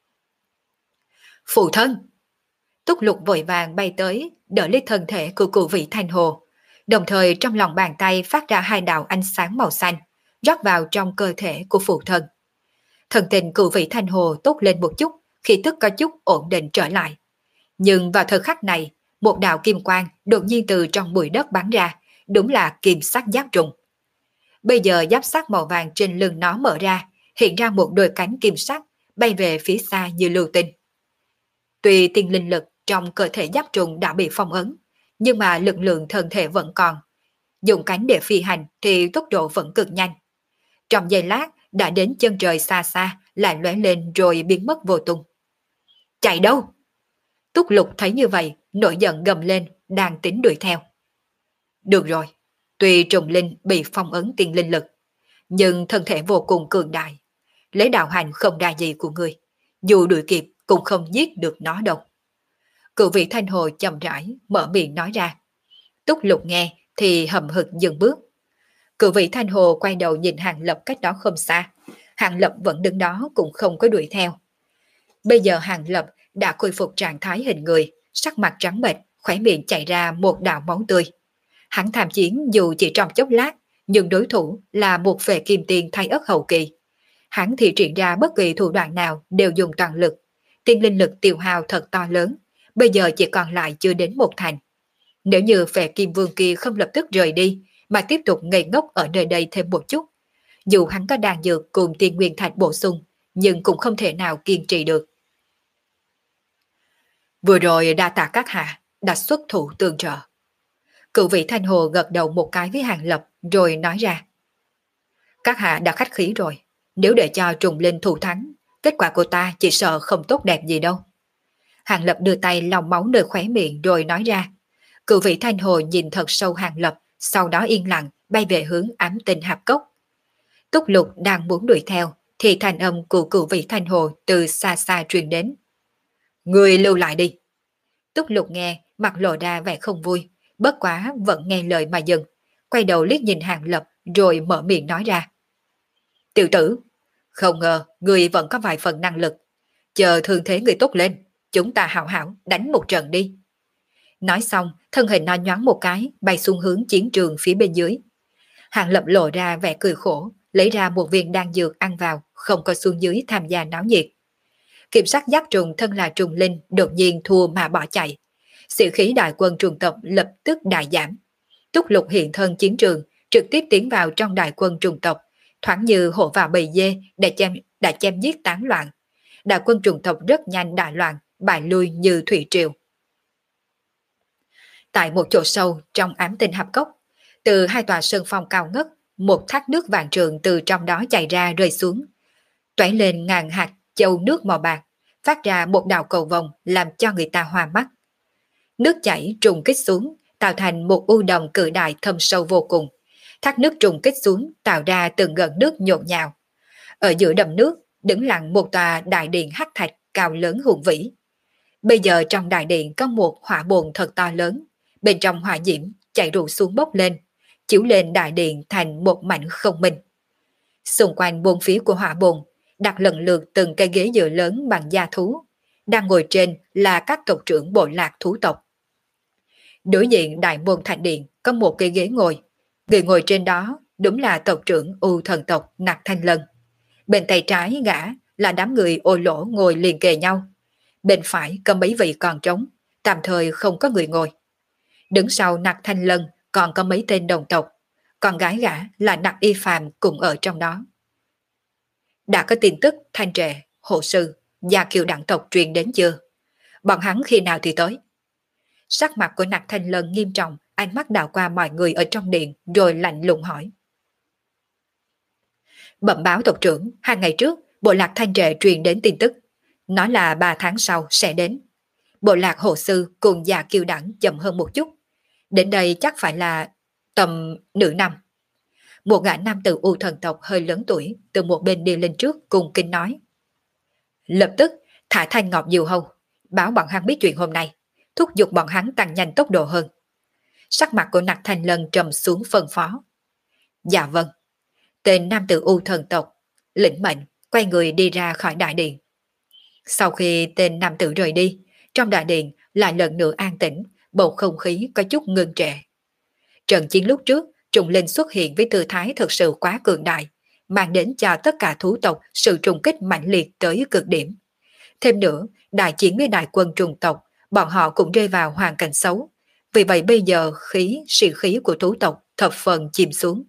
Phụ thân! Túc Lục vội vàng bay tới, đỡ lấy thân thể của cửu vị thanh hồ, đồng thời trong lòng bàn tay phát ra hai đạo ánh sáng màu xanh, rót vào trong cơ thể của phụ thân. Thần tình cửu vị thanh hồ tốt lên một chút, khi tức có chút ổn định trở lại. Nhưng vào thời khắc này, một đạo kim quang đột nhiên từ trong bụi đất bắn ra, đúng là kim sắc giáp trùng. Bây giờ giáp sắc màu vàng trên lưng nó mở ra, hiện ra một đôi cánh kim sắc, bay về phía xa như lưu tinh. Tuy tiên linh lực trong cơ thể giáp trùng đã bị phong ấn, nhưng mà lực lượng thân thể vẫn còn. Dùng cánh để phi hành thì tốc độ vẫn cực nhanh. Trong giây lát đã đến chân trời xa xa, lại lóe lên rồi biến mất vô tung. Chạy đâu? Túc Lục thấy như vậy, nổi giận gầm lên, đang tính đuổi theo. Được rồi, tuy trùng linh bị phong ấn tiên linh lực, nhưng thân thể vô cùng cường đại. Lấy đạo hành không đa gì của người, dù đuổi kịp cũng không giết được nó đâu. Cửu vị thanh hồ chậm rãi, mở miệng nói ra. Túc Lục nghe thì hậm hực dừng bước. Cửu vị thanh hồ quay đầu nhìn Hàng Lập cách đó không xa. Hàng Lập vẫn đứng đó cũng không có đuổi theo. Bây giờ Hàng Lập đã khôi phục trạng thái hình người, sắc mặt trắng bệch, khóe miệng chảy ra một đạo máu tươi. Hắn tham chiến dù chỉ trong chốc lát, nhưng đối thủ là một phệ kim tiền thái ất hậu kỳ. Hắn thì triển ra bất kỳ thủ đoạn nào đều dùng toàn lực. Tiên linh lực tiêu hao thật to lớn, bây giờ chỉ còn lại chưa đến một thành. Nếu như phệ kim vương kia không lập tức rời đi, mà tiếp tục ngây ngốc ở nơi đây thêm một chút, dù hắn có đàn dược cùng tiên nguyên thạch bổ sung, nhưng cũng không thể nào kiên trì được. Vừa rồi đa tạ các hạ đã xuất thủ tương trợ. Cựu vị Thanh Hồ gật đầu một cái với Hàng Lập rồi nói ra. Các hạ đã khách khí rồi, nếu để cho trùng linh thủ thắng, kết quả của ta chỉ sợ không tốt đẹp gì đâu. Hàng Lập đưa tay lau máu nơi khóe miệng rồi nói ra. Cựu vị Thanh Hồ nhìn thật sâu Hàng Lập, sau đó yên lặng bay về hướng ám tinh hạp cốc. Túc Lục đang muốn đuổi theo, thì thanh âm của cựu vị Thanh Hồ từ xa xa truyền đến. Người lưu lại đi. Túc Lục nghe, mặt lộ ra vẻ không vui, bất quá vẫn nghe lời mà dừng, quay đầu liếc nhìn Hàng Lập rồi mở miệng nói ra. Tiểu tử, không ngờ người vẫn có vài phần năng lực, chờ thương thế người tốt lên, chúng ta hảo hảo đánh một trận đi. Nói xong, thân hình nó nhoáng một cái, bay xuống hướng chiến trường phía bên dưới. Hàng Lập lộ ra vẻ cười khổ, lấy ra một viên đan dược ăn vào, không có xuống dưới tham gia náo nhiệt. Kiểm sát giác trùng thân là trùng linh đột nhiên thua mà bỏ chạy. Sĩ khí đại quân trùng tộc lập tức đại giảm. Túc Lục hiện thân chiến trường, trực tiếp tiến vào trong đại quân trùng tộc, thoáng như hộ vào bầy dê để chém, đã chém giết tán loạn. Đại quân trùng tộc rất nhanh đại loạn, bại lui như thủy triều. Tại một chỗ sâu trong ám tinh hạp cốc, từ hai tòa sơn phong cao ngất, một thác nước vàng trường từ trong đó chảy ra rơi xuống, toảy lên ngàn hạt châu nước màu bạc, phát ra một đạo cầu vồng làm cho người ta hoa mắt. Nước chảy trùng kích xuống, tạo thành một u đồng cự đại thâm sâu vô cùng. Thác nước trùng kích xuống tạo ra từng gợn nước nhộn nhào. Ở giữa đầm nước đứng lặng một tòa đại điện hắc thạch cao lớn hùng vĩ. Bây giờ trong đại điện có một hỏa bồn thật to lớn, bên trong hỏa diễm chảy rủ xuống bốc lên, chiếu lên đại điện thành một mảnh không minh. Xung quanh bốn phía của hỏa bồn đặt lần lượt từng cây ghế dựa lớn bằng da thú, đang ngồi trên là các tộc trưởng bộ lạc thú tộc. Đối diện đại môn thành điện có một cây ghế ngồi, người ngồi trên đó đúng là tộc trưởng U thần tộc Nặc Thanh Lân. Bên tay trái gã là đám người ô lỗ ngồi liền kề nhau, bên phải có mấy vị còn trống, tạm thời không có người ngồi. Đứng sau Nặc Thanh Lân còn có mấy tên đồng tộc, còn gái gã là Nặc Y Phàm cũng ở trong đó. Đã có tin tức Thanh Trệ, Hộ Sư, Gia Kiều đẳng tộc truyền đến chưa? Bọn hắn khi nào thì tới? Sắc mặt của Nặc Thanh Lân nghiêm trọng, ánh mắt đảo qua mọi người ở trong điện rồi lạnh lùng hỏi. Bẩm báo tộc trưởng, hai ngày trước, bộ lạc Thanh Trệ truyền đến tin tức, nói là ba tháng sau sẽ đến. Bộ lạc Hộ Sư cùng Gia Kiều đẳng chậm hơn một chút. Đến đây chắc phải là tầm nửa năm. Một gã nam tử U thần tộc hơi lớn tuổi từ một bên đi lên trước cùng kinh nói. Lập tức thả Thanh Ngọc Diều Hâu, báo bọn hắn biết chuyện hôm nay, thúc giục bọn hắn tăng nhanh tốc độ hơn. Sắc mặt của Nặc Thanh Lân trầm xuống phân phó. Dạ vâng. Tên nam tử U thần tộc lĩnh mệnh quay người đi ra khỏi đại điện. Sau khi tên nam tử rời đi, trong đại điện lại lần nữa an tĩnh, bầu không khí có chút ngưng trệ. Trận chiến lúc trước, trùng linh xuất hiện với tư thái thực sự quá cường đại, mang đến cho tất cả thú tộc sự trùng kích mạnh liệt tới cực điểm. Thêm nữa, đại chiến với đại quân trùng tộc, bọn họ cũng rơi vào hoàn cảnh xấu. Vì vậy bây giờ khí, sĩ khí của thú tộc thập phần chìm xuống.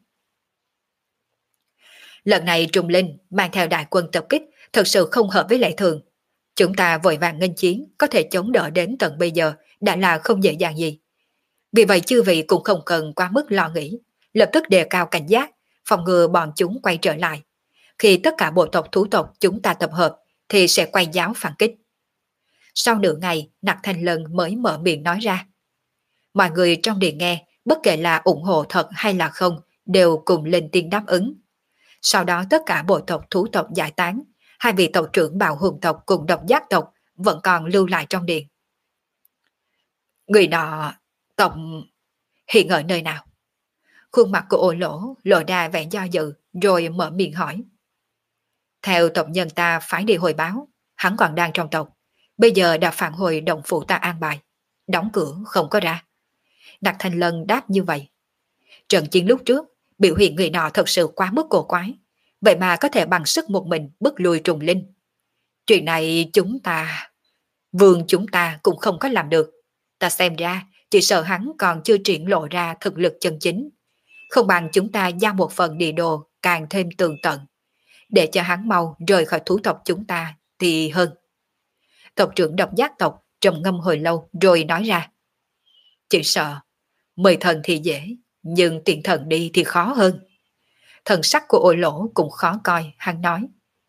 Lần này trùng linh mang theo đại quân tập kích thật sự không hợp với lẽ thường. Chúng ta vội vàng nghênh chiến, có thể chống đỡ đến tận bây giờ đã là không dễ dàng gì. Vì vậy chư vị cũng không cần quá mức lo nghĩ, lập tức đề cao cảnh giác, phòng ngừa bọn chúng quay trở lại. Khi tất cả bộ tộc thú tộc chúng ta tập hợp thì sẽ quay giáo phản kích. Sau nửa ngày, Nặc Thanh Lân mới mở miệng nói ra. Mọi người trong điện nghe, bất kể là ủng hộ thật hay là không, đều cùng lên tiếng đáp ứng. Sau đó tất cả bộ tộc thú tộc giải tán, hai vị tộc trưởng Bạo Hùng tộc cùng Độc Giác tộc vẫn còn lưu lại trong điện. Người nọ tộc hiện ở nơi nào? Khuôn mặt của Ô Lỗ lộ ra vẻ do dự rồi mở miệng hỏi. Theo tộc nhân ta phải đi hồi báo, hắn còn đang trong tộc, bây giờ đã phản hồi động phủ ta an bài, đóng cửa không có ra. Nặc Thanh Lân đáp như vậy. Trận chiến lúc trước, biểu hiện người nọ thật sự quá mức cổ quái, vậy mà có thể bằng sức một mình bức lui trùng linh. Chuyện này chúng ta, vương chúng ta cũng không có làm được. Ta xem ra, chỉ sợ hắn còn chưa triển lộ ra thực lực chân chính. Không bằng chúng ta giao một phần địa đồ càng thêm tường tận, để cho hắn mau rời khỏi thú tộc chúng ta thì hơn. Tộc trưởng Độc Giác tộc trầm ngâm hồi lâu rồi nói ra. Chỉ sợ, mời thần thì dễ, nhưng tiện thần đi thì khó hơn. Thần sắc của Ô Lỗ cũng khó coi, hắn nói.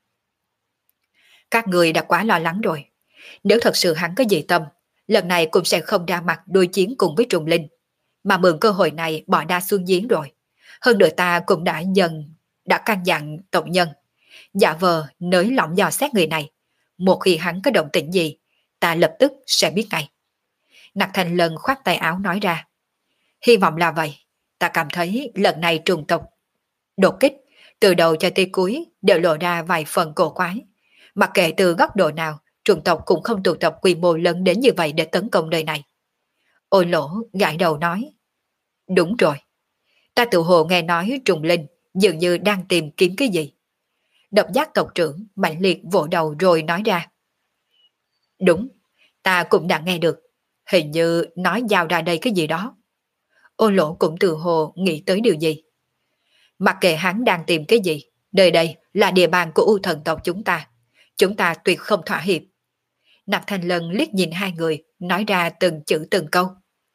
Các người đã quá lo lắng rồi. Nếu thật sự hắn có dị tâm, lần này cũng sẽ không ra mặt đối chiến cùng với trùng linh, mà mượn cơ hội này bỏ đa xuống giếng rồi. Hơn nữa ta cũng đã dần, đã căn dặn tộc nhân, giả vờ nới lỏng dò xét người này. Một khi hắn có động tĩnh gì, ta lập tức sẽ biết ngay. Nặc Thành Lân khoát tay áo nói ra. Hy vọng là vậy. Ta cảm thấy lần này trùng tộc đột kích, từ đầu cho tới cuối đều lộ ra vài phần cổ quái. Mặc kệ từ góc độ nào, trùng tộc cũng không tụ tập quy mô lớn đến như vậy để tấn công nơi này. Ôi Lỗ gãi đầu nói. Đúng rồi. Ta tự hồ nghe nói trùng linh dường như đang tìm kiếm cái gì. Độc giác tộc trưởng mạnh liệt vỗ đầu rồi nói ra. Đúng, ta cũng đã nghe được. Hình như nói giao ra đây cái gì đó. Ô Lỗ cũng tự hồ nghĩ tới điều gì. Mặc kệ hắn đang tìm cái gì, nơi đây là địa bàn của U thần tộc chúng ta. Chúng ta tuyệt không thỏa hiệp. Nặc Thành Lân liếc nhìn hai người, nói ra từng chữ từng câu.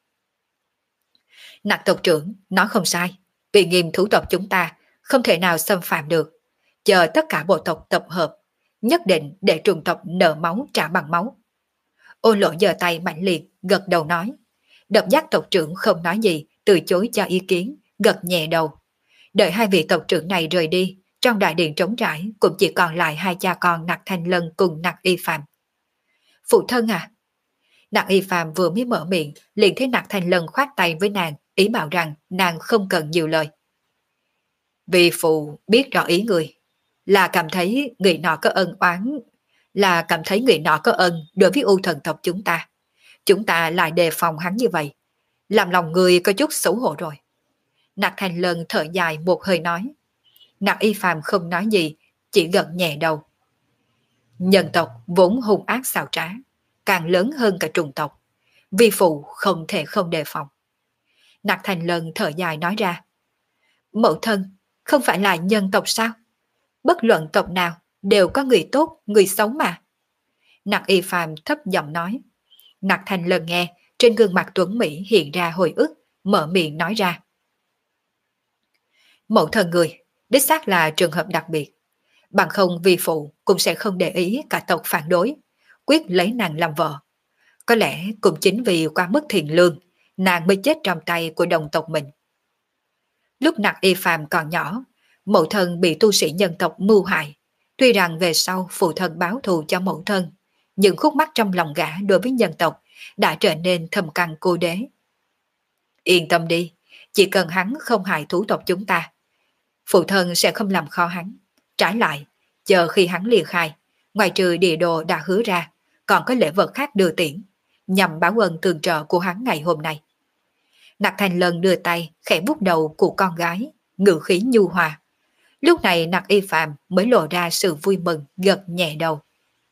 Nặc tộc trưởng nói không sai. Uy nghiêm thủ tộc chúng ta không thể nào xâm phạm được. Chờ tất cả bộ tộc tập hợp, nhất định để trùng tộc nợ máu trả bằng máu. Ô Lỗ giơ tay mạnh liệt, gật đầu nói. Độc giác tộc trưởng không nói gì, từ chối cho ý kiến, gật nhẹ đầu. Đợi hai vị tộc trưởng này rời đi, trong đại điện trống trải cũng chỉ còn lại hai cha con Nặc Thanh Lân cùng Nặc Y Phạm. Phụ thân à? Nặc Y Phạm vừa mới mở miệng, liền thấy Nặc Thanh Lân khoát tay với nàng, ý bảo rằng nàng không cần nhiều lời. Vì phụ biết rõ ý người, là cảm thấy người nọ có ân oán, là cảm thấy người nọ có ân đối với U thần tộc chúng ta. Chúng ta lại đề phòng hắn như vậy, làm lòng người có chút xấu hổ rồi. Nặc Thành Lân thở dài một hơi nói. Nặc Y Phạm không nói gì, chỉ gật nhẹ đầu. Nhân tộc vốn hung ác xảo trá, càng lớn hơn cả trùng tộc. Vi phụ không thể không đề phòng. Nặc Thành Lân thở dài nói ra. Mẫu thân, không phải là nhân tộc sao? Bất luận tộc nào, đều có người tốt, người xấu mà. Nặc Y Phạm thấp giọng nói. Nặc Thành Lân nghe, trên gương mặt tuấn Mỹ hiện ra hồi ức, mở miệng nói ra. Mẫu thân người, đích xác là trường hợp đặc biệt. Bằng không vi phụ cũng sẽ không để ý cả tộc phản đối, quyết lấy nàng làm vợ. Có lẽ cũng chính vì quá mức thiện lương, nàng mới chết trong tay của đồng tộc mình. Lúc Nặc Y Phạm còn nhỏ, mẫu thân bị tu sĩ nhân tộc mưu hại. Tuy rằng về sau phụ thân báo thù cho mẫu thân, nhưng khúc mắc trong lòng gã đối với nhân tộc đã trở nên thầm căng cô đế. Yên tâm đi, chỉ cần hắn không hại thú tộc chúng ta, phụ thân sẽ không làm khó hắn. Trái lại, chờ khi hắn lìa khai, ngoài trừ địa đồ đã hứa ra, còn có lễ vật khác đưa tiễn, nhằm báo ơn tương trợ của hắn ngày hôm nay. Nặc Thành Lân đưa tay khẽ vuốt đầu của con gái, ngữ khí nhu hòa. Lúc này Nặc Y Phạm mới lộ ra sự vui mừng, gật nhẹ đầu.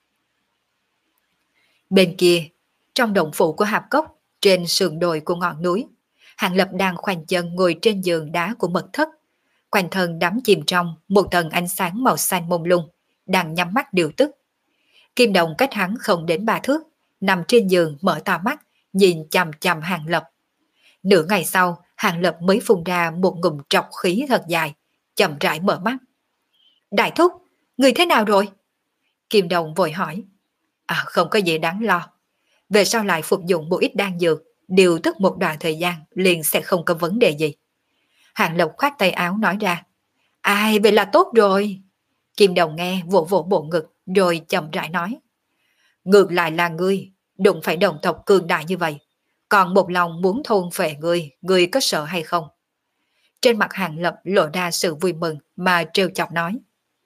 Bên kia, trong động phủ của Hạp Cốc, trên sườn đồi của ngọn núi, Hàng Lập đang khoanh chân ngồi trên giường đá của mật thất, quanh thân đắm chìm trong một tầng ánh sáng màu xanh mông lung, đang nhắm mắt điều tức. Kim Đồng cách hắn không đến ba thước, nằm trên giường mở to mắt, nhìn chằm chằm Hàng Lập. Nửa ngày sau, Hàng Lập mới phun ra một ngụm trọc khí thật dài, chậm rãi mở mắt. Đại thúc, người thế nào rồi? Kim Đồng vội hỏi. À, không có gì đáng lo. Về sau lại phục dụng một ít đan dược, điều tức một đoạn thời gian liền sẽ không có vấn đề gì. Hàng Lập khoát tay áo nói ra. Ai, vậy là tốt rồi. Kim Đồng nghe vỗ vỗ bộ ngực rồi chậm rãi nói. Ngược lại là ngươi, đụng phải đồng tộc cường đại như vậy. Còn một lòng muốn thôn phệ ngươi, ngươi có sợ hay không? Trên mặt Hàng Lập lộ ra sự vui mừng mà trêu chọc nói.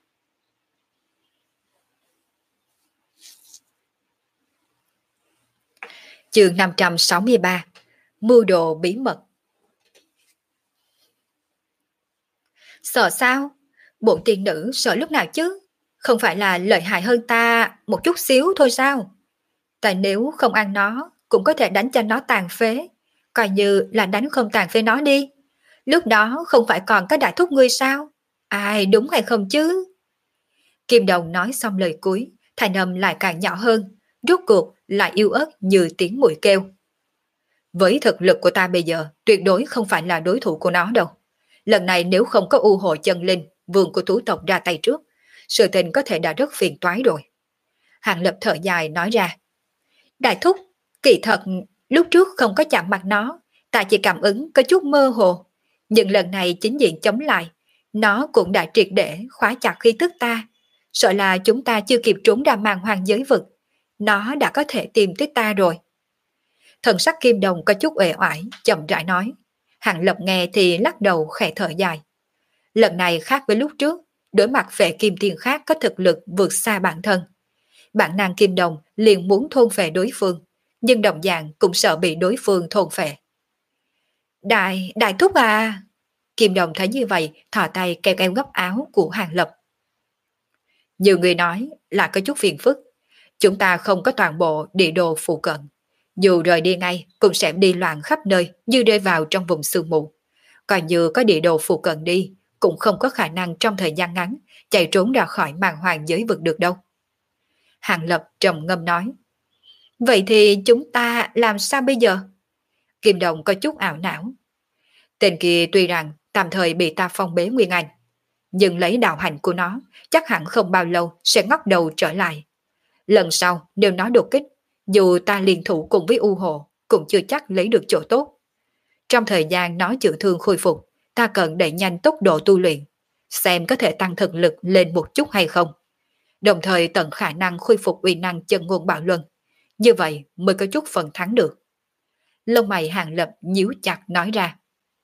Chương năm trăm sáu mươi ba. Mưu đồ bí mật. Sợ sao? Bổn tiên nữ sợ lúc nào chứ? Không phải là lợi hại hơn ta một chút xíu thôi sao? Tại nếu không ăn nó, cũng có thể đánh cho nó tàn phế. Coi như là đánh không tàn phế nó đi. Lúc đó không phải còn có đại thúc ngươi sao? Ai, đúng hay không chứ? Kim Đồng nói xong lời cuối, thanh âm lại càng nhỏ hơn. Rốt cuộc lại yếu ớt như tiếng muỗi kêu. Với thực lực của ta bây giờ, tuyệt đối không phải là đối thủ của nó đâu. Lần này nếu không có u hồ chân linh, vương của thú tộc ra tay trước, sự tình có thể đã rất phiền toái rồi. Hàng Lập thở dài nói ra. Đại thúc, kỳ thật, lúc trước không có chạm mặt nó, ta chỉ cảm ứng có chút mơ hồ. Nhưng lần này chính diện chống lại, nó cũng đã triệt để khóa chặt khí tức ta. Sợ là chúng ta chưa kịp trốn ra màn hoàng giới vực, nó đã có thể tìm tới ta rồi. Thần sắc Kim Đồng có chút uể oải, chậm rãi nói. Hàng Lập nghe thì lắc đầu khẽ thở dài. Lần này khác với lúc trước, đối mặt phệ kim tiên khác có thực lực vượt xa bản thân. Bản năng Kim Đồng liền muốn thôn phệ đối phương, nhưng đồng dạng cũng sợ bị đối phương thôn phệ. Đại, đại thúc à! Kim Đồng thấy như vậy, thò tay kéo eo góc áo của Hàng Lập. Nhiều người nói là có chút phiền phức. Chúng ta không có toàn bộ địa đồ phụ cận. Dù rời đi ngay cũng sẽ đi loạn khắp nơi như rơi vào trong vùng sương mù. Coi như có địa đồ phụ cận đi, cũng không có khả năng trong thời gian ngắn chạy trốn ra khỏi màn hoàng giới vực được đâu. Hàng Lập trầm ngâm nói. Vậy thì chúng ta làm sao bây giờ? Kim Đồng có chút ảo não. Tên kia tuy rằng tạm thời bị ta phong bế nguyên anh, nhưng lấy đạo hành của nó chắc hẳn không bao lâu sẽ ngóc đầu trở lại. Lần sau nếu nó đột kích, dù ta liên thủ cùng với U Hồ cũng chưa chắc lấy được chỗ tốt. Trong thời gian nó chữa thương khôi phục, ta cần đẩy nhanh tốc độ tu luyện, xem có thể tăng thực lực lên một chút hay không. Đồng thời tận khả năng khôi phục uy năng chân ngôn bạo luân. Như vậy mới có chút phần thắng được. Lông mày Hàng Lập nhíu chặt nói ra.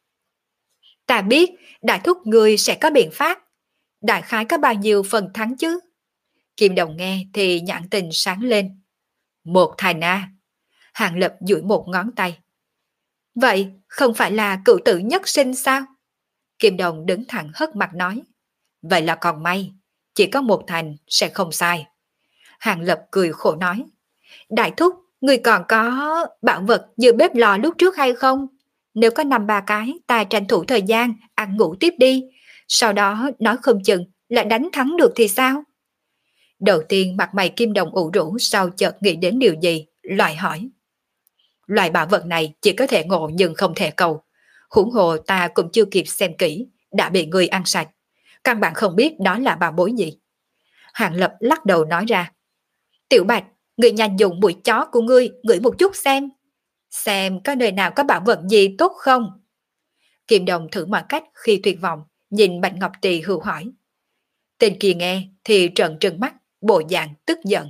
Ta biết đại thúc người sẽ có biện pháp. Đại khái có bao nhiêu phần thắng chứ? Kim Đồng nghe thì nhãn tình sáng lên. Một thành a. Hàng Lập duỗi một ngón tay. Vậy không phải là cựu tử nhất sinh sao? Kim Đồng đứng thẳng hất mặt nói. Vậy là còn may, chỉ có một thành sẽ không sai. Hàng Lập cười khổ nói. Đại thúc, người còn có bảo vật như bếp lò lúc trước hay không? Nếu có năm ba cái, ta tranh thủ thời gian, ăn ngủ tiếp đi. Sau đó nói không chừng là đánh thắng được thì sao? Đầu tiên mặt mày Kim Đồng ủ rũ, sau chợt nghĩ đến điều gì, loại hỏi. Loại bảo vật này chỉ có thể ngộ nhưng không thể cầu. Huống hồ ta cũng chưa kịp xem kỹ, đã bị người ăn sạch. Căn bản không biết đó là bảo bối gì. Hàng Lập lắc đầu nói ra. Tiểu Bạch, người nhanh dùng mũi chó của ngươi ngửi một chút xem. Xem có nơi nào có bảo vật gì tốt không? Kim Đồng thử mọi cách khi tuyệt vọng, nhìn Bạch Ngọc Trì hưu hỏi. Tên kia nghe thì trợn trừng mắt, bộ dạng tức giận.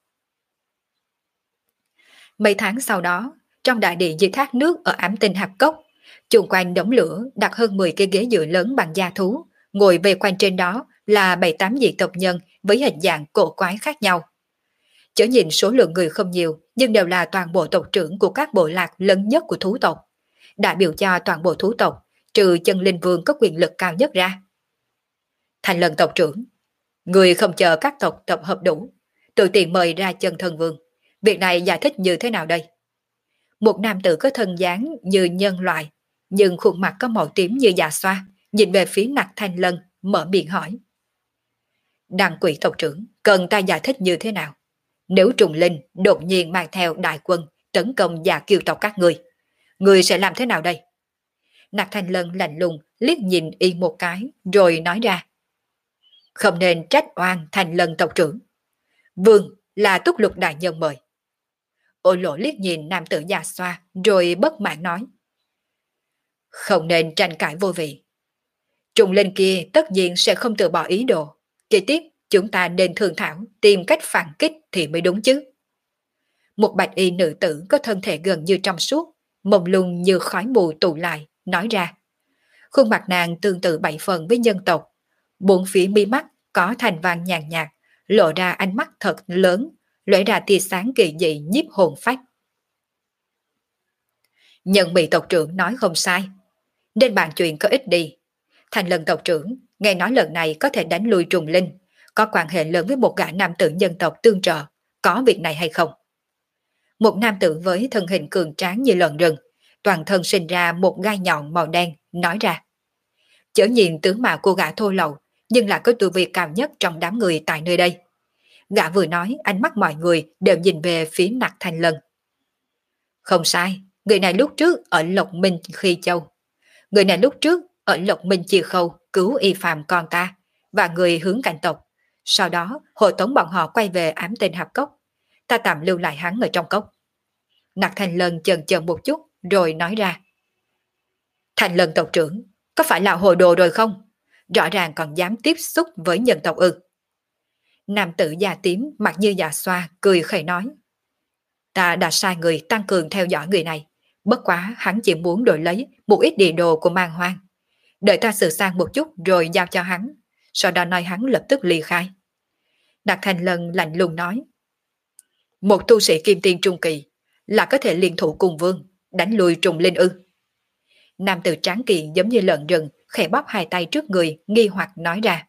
Mấy tháng sau đó, trong đại điện dưới thác nước ở Ám Tinh Hạp Cốc, chung quanh đống lửa đặt hơn mười cái ghế dựa lớn bằng da thú, ngồi về quanh trên đó là bảy tám vị tộc nhân với hình dạng cổ quái khác nhau. Chớ nhìn số lượng người không nhiều, nhưng đều là toàn bộ tộc trưởng của các bộ lạc lớn nhất của thú tộc. Đại biểu cho toàn bộ thú tộc, trừ chân linh vương có quyền lực cao nhất ra. Thành Lân tộc trưởng, người không chờ các tộc tập hợp đủ, tự tiện mời ra chân thần vương. Việc này giải thích như thế nào đây? Một nam tử có thân dáng như nhân loại, nhưng khuôn mặt có màu tím như dạ xoa, nhìn về phía Nặc Thanh Lân, mở miệng hỏi. Đăng quỷ tộc trưởng, cần ta giải thích như thế nào? Nếu trùng linh đột nhiên mang theo đại quân tấn công Dạ Kiều tộc các người, người sẽ làm thế nào đây? Nặc Thanh Lân lạnh lùng liếc nhìn y một cái, rồi nói ra. Không nên trách oan Thanh Lân tộc trưởng. Vương là Túc Lục đại nhân mời. Ô Lộ liếc nhìn nam tử già xoa, rồi bất mãn nói. Không nên tranh cãi vô vị. Trùng linh kia tất nhiên sẽ không từ bỏ ý đồ. Kế tiếp, chúng ta nên thương thảo tìm cách phản kích thì mới đúng chứ. Một bạch y nữ tử có thân thể gần như trong suốt, mông lung như khói mù tụ lại, nói ra. Khuôn mặt nàng tương tự bảy phần với nhân tộc. Bốn phía mi mắt có thành vàng nhàn nhạt, lộ ra ánh mắt thật lớn, lóe ra tia sáng kỳ dị nhiếp hồn phách. Nhân bị tộc trưởng nói không sai, nên bàn chuyện có ích đi. Thành Lân tộc trưởng nghe nói lần này có thể đánh lui trùng linh, có quan hệ lớn với một gã nam tử nhân tộc tương trợ, có việc này hay không? Một nam tử với thân hình cường tráng như lợn rừng, toàn thân sinh ra một gai nhọn màu đen, nói ra. Chớ nhìn tướng mạo cô gã thô lậu, nhưng là có tu vi cao nhất trong đám người tại nơi đây. Gã vừa nói, ánh mắt mọi người đều nhìn về phía Nặc Thanh Lân. Không sai, người này lúc trước ở Lộc Minh Khi Châu. Người này lúc trước ở Lộc Minh Chi Khâu cứu y phàm con ta và người hướng cảnh tộc. Sau đó hộ tống bọn họ quay về ám tên hạp cốc. Ta tạm lưu lại hắn ở trong cốc. Nặc Thanh Lân chần chờ một chút rồi nói ra. Thanh Lân tộc trưởng, có phải là hồ đồ rồi không? Rõ ràng còn dám tiếp xúc với nhân tộc ư. Nam tử già tím mặt như già xoa cười khẩy nói. Ta đã sai người tăng cường theo dõi người này. Bất quá hắn chỉ muốn đổi lấy một ít địa đồ của mang hoang. Đợi ta sửa sang một chút rồi giao cho hắn. Sau đó nói hắn lập tức ly khai. Nặc Thanh Lân lạnh lùng nói. Một tu sĩ kim tiên trung kỳ là có thể liên thủ cùng vương, đánh lui trùng linh ư. Nam tử tráng kiện giống như lợn rừng, khẽ bóp hai tay trước người, nghi hoặc nói ra.